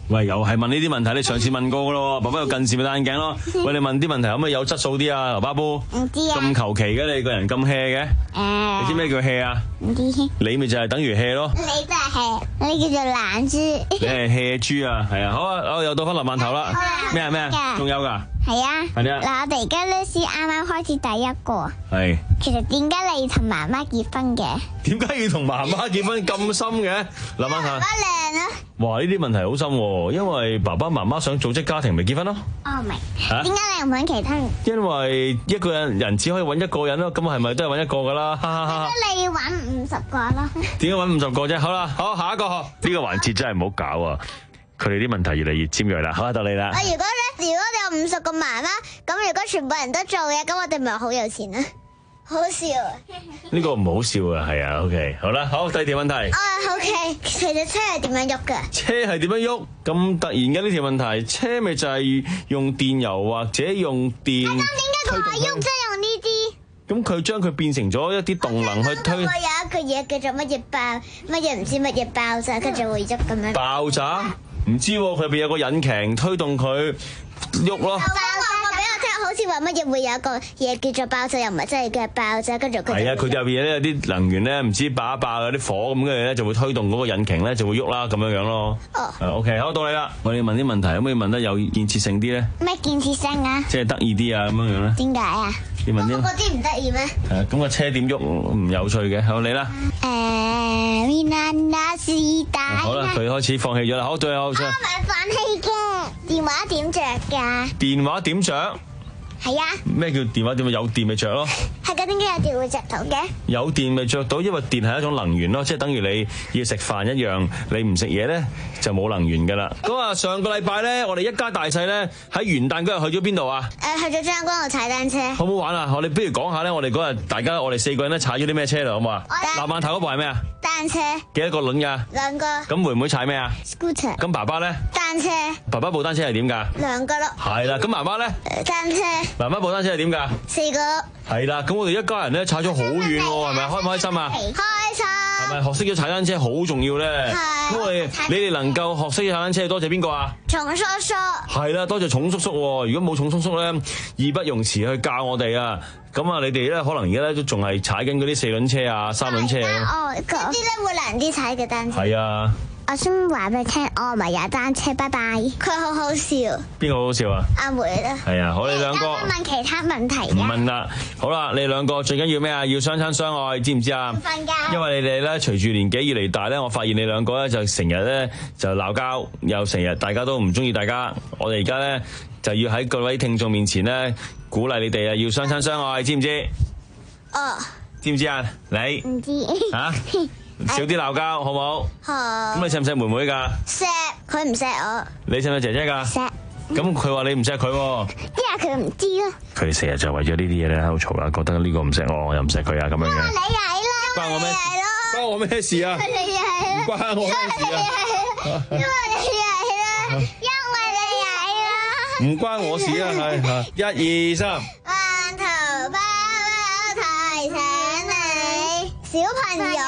喂，又係問呢啲問題，你上次問過噶咯，爸爸有近視咪戴眼鏡咯。喂，你問啲問題可唔可以有質素啲啊？劉巴布， 唔知啊， 咁求其嘅你個人咁 hea 嘅，誒，你知咩叫 hea 啊？ 唔知， 你咪就係等於 hea 咯， 你就係 hea，你叫做懶豬， 你係 hea 豬啊，係啊，好啊，我又到翻林饅頭啦，咩啊咩啊，仲有噶？ 係啊， 係啊， 嗱，我哋而家咧先啱啱開始第一個， 係， 其實點解你同媽媽結婚嘅？ 點解要同媽媽結婚咁深嘅？林饅頭， 媽媽靚啊！ 哇，呢啲問題好深喎，因為爸爸媽媽想組織家庭咪結婚咯。 哦，明。點解你唔揾其他人？ 因為一個人人只可以揾一個人咯，咁係咪都係揾一個噶啦？哈哈哈！ 點解你要揾五十個咯？ 點解揾五十個啫？好啦，好，下一個，呢個環節真係唔好搞啊！佢哋啲問題越嚟越尖銳啦，好啦，到你啦。 如果咧，如果你有五十個媽媽，咁如果全部人都做嘅，咁我哋咪好有錢啊！好笑啊！ 呢個唔好笑啊，係啊 ，OK， 好啦，好，第二條問題。 哦、oh，OK， 其實車係點樣喐㗎？ 車係點樣喐？咁突然嘅呢條問題，車咪就係用電油或者用電。咁點解佢話喐即係用呢啲？咁佢將佢變成咗一啲動能去推。我有一個嘢叫做乜嘢爆，乜嘢唔知乜嘢爆炸，跟住會喐咁樣。爆炸？唔知喎，佢入邊有個引擎推動佢喐咯。好似話乜嘢會有一個嘢叫做爆炸，又唔係真係嘅爆炸，跟住佢係啊，佢入邊咧有啲能源咧，唔知爆一爆有啲火咁，跟住咧就會推動嗰個引擎咧就會喐啦，咁樣樣咯。哦、oh. ，OK， 好，到你啦，我哋問啲問題，可唔可以問得有建設性啲咧？咩建設性啊？即係得意啲啊，咁樣樣咧？點解啊？你問啲嗰啲唔得意咩？係咁個車點喐唔有趣嘅，好，你啦。誒、uh, 好啦，佢開始放棄咗啦，好，最後。我唔係放棄嘅，電話點着㗎？電話點着？係啊！咩叫電話點？有電咪着咯。係㗎，點解有電會着到嘅？有電咪着到，因為電係一種能源咯，即係等於你要食飯一樣，你唔食嘢咧就冇能源㗎啦。咁啊，上個禮拜咧，我哋一家大細咧喺元旦嗰日去咗邊度啊？誒，去咗將軍澳踩單車。好唔好玩啊？我哋不如講下咧，我哋嗰日大家我哋四個人咧踩咗啲咩車嚟好唔好啊？南饅頭嗰部係咩啊？單車。幾多個輪㗎？兩個。咁妹妹踩咩啊 ？Scooter。咁爸爸咧？單車。爸爸部單車係點㗎？兩個咯。係啦，咁媽媽咧？單車。媽媽部單車係點㗎？四個。係啦，咁我哋一家人咧踩咗好遠喎，係咪？開唔開心啊？開心。係咪學識咗踩單車好重要咧？係。咁我哋你哋能夠學識咗踩單車，多謝邊個啊？重叔叔。係啦，多謝重叔叔。如果冇重叔叔咧，義不容辭去教我哋啊！咁啊，你哋咧可能而家咧都仲係踩緊嗰啲四輪車啊、三輪車啊。哦，嗰啲咧會難啲踩嘅單車。係啊。我想話俾你聽，我唔係踩單車，拜拜。佢好好笑。邊個好好笑啊？阿梅啦。係啊，好，你兩個。問其他問題。唔問啦。好啦，你兩個最緊要咩啊？要相親相愛，知唔知啊？瞓覺。因為你哋咧隨住年紀越嚟越大咧，我發現你兩個咧就成日咧就鬧交，又成日大家都唔中意大家。我哋而家咧就要喺各位聽眾面前咧鼓勵你哋啊，要相親相愛，知唔知？哦。知唔知啊？你？唔知。吓？少啲鬧交，好唔好？好。咁你錫唔錫妹妹噶？錫，佢唔錫我。你錫唔錫姐姐噶？錫。咁佢話你唔錫佢喎。因為佢唔知咯。佢哋成日就為咗呢啲嘢咧喺度嘈啦，覺得呢個唔錫我，我又唔錫佢啊，咁樣嘅。你係咯。關我咩事？關我咩事啊？你係咯。關我咩事啊？因為你係咯。因為你係咯。唔關我事啊，係吓。一二三。饅頭包包提醒你，小朋友。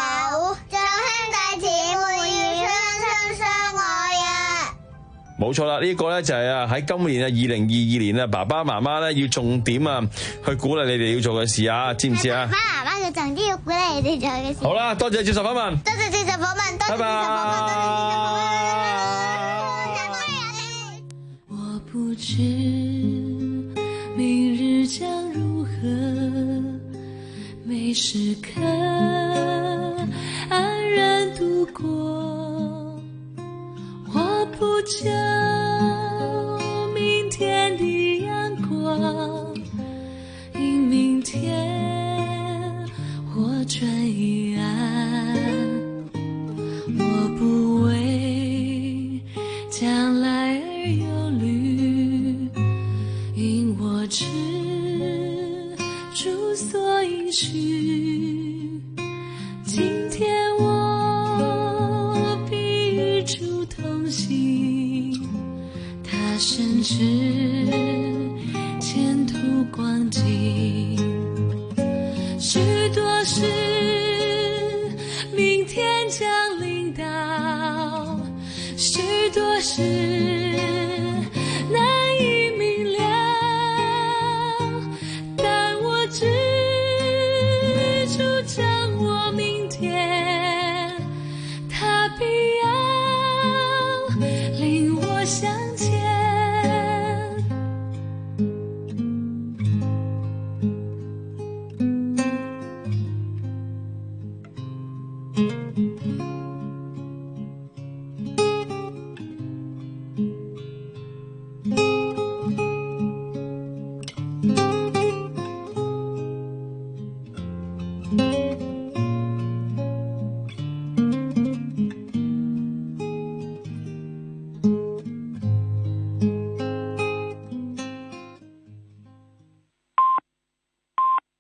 冇錯啦，呢、這個咧就係啊喺今年啊二零二二年啊，爸爸媽媽咧要重點啊去鼓勵你哋要做嘅事啊，知唔知啊？爸爸媽媽要重點要鼓勵你哋做嘅事。好啦，多謝接受訪問。多謝接受訪問。多謝接受訪問。拜拜。我不知明日將如何，每時刻安然度過。我不求明天的陽光，因明天或轉已暗。我不為將來而憂慮，因我知主所應許。今天我必與主同行，他深知前途光景，許多事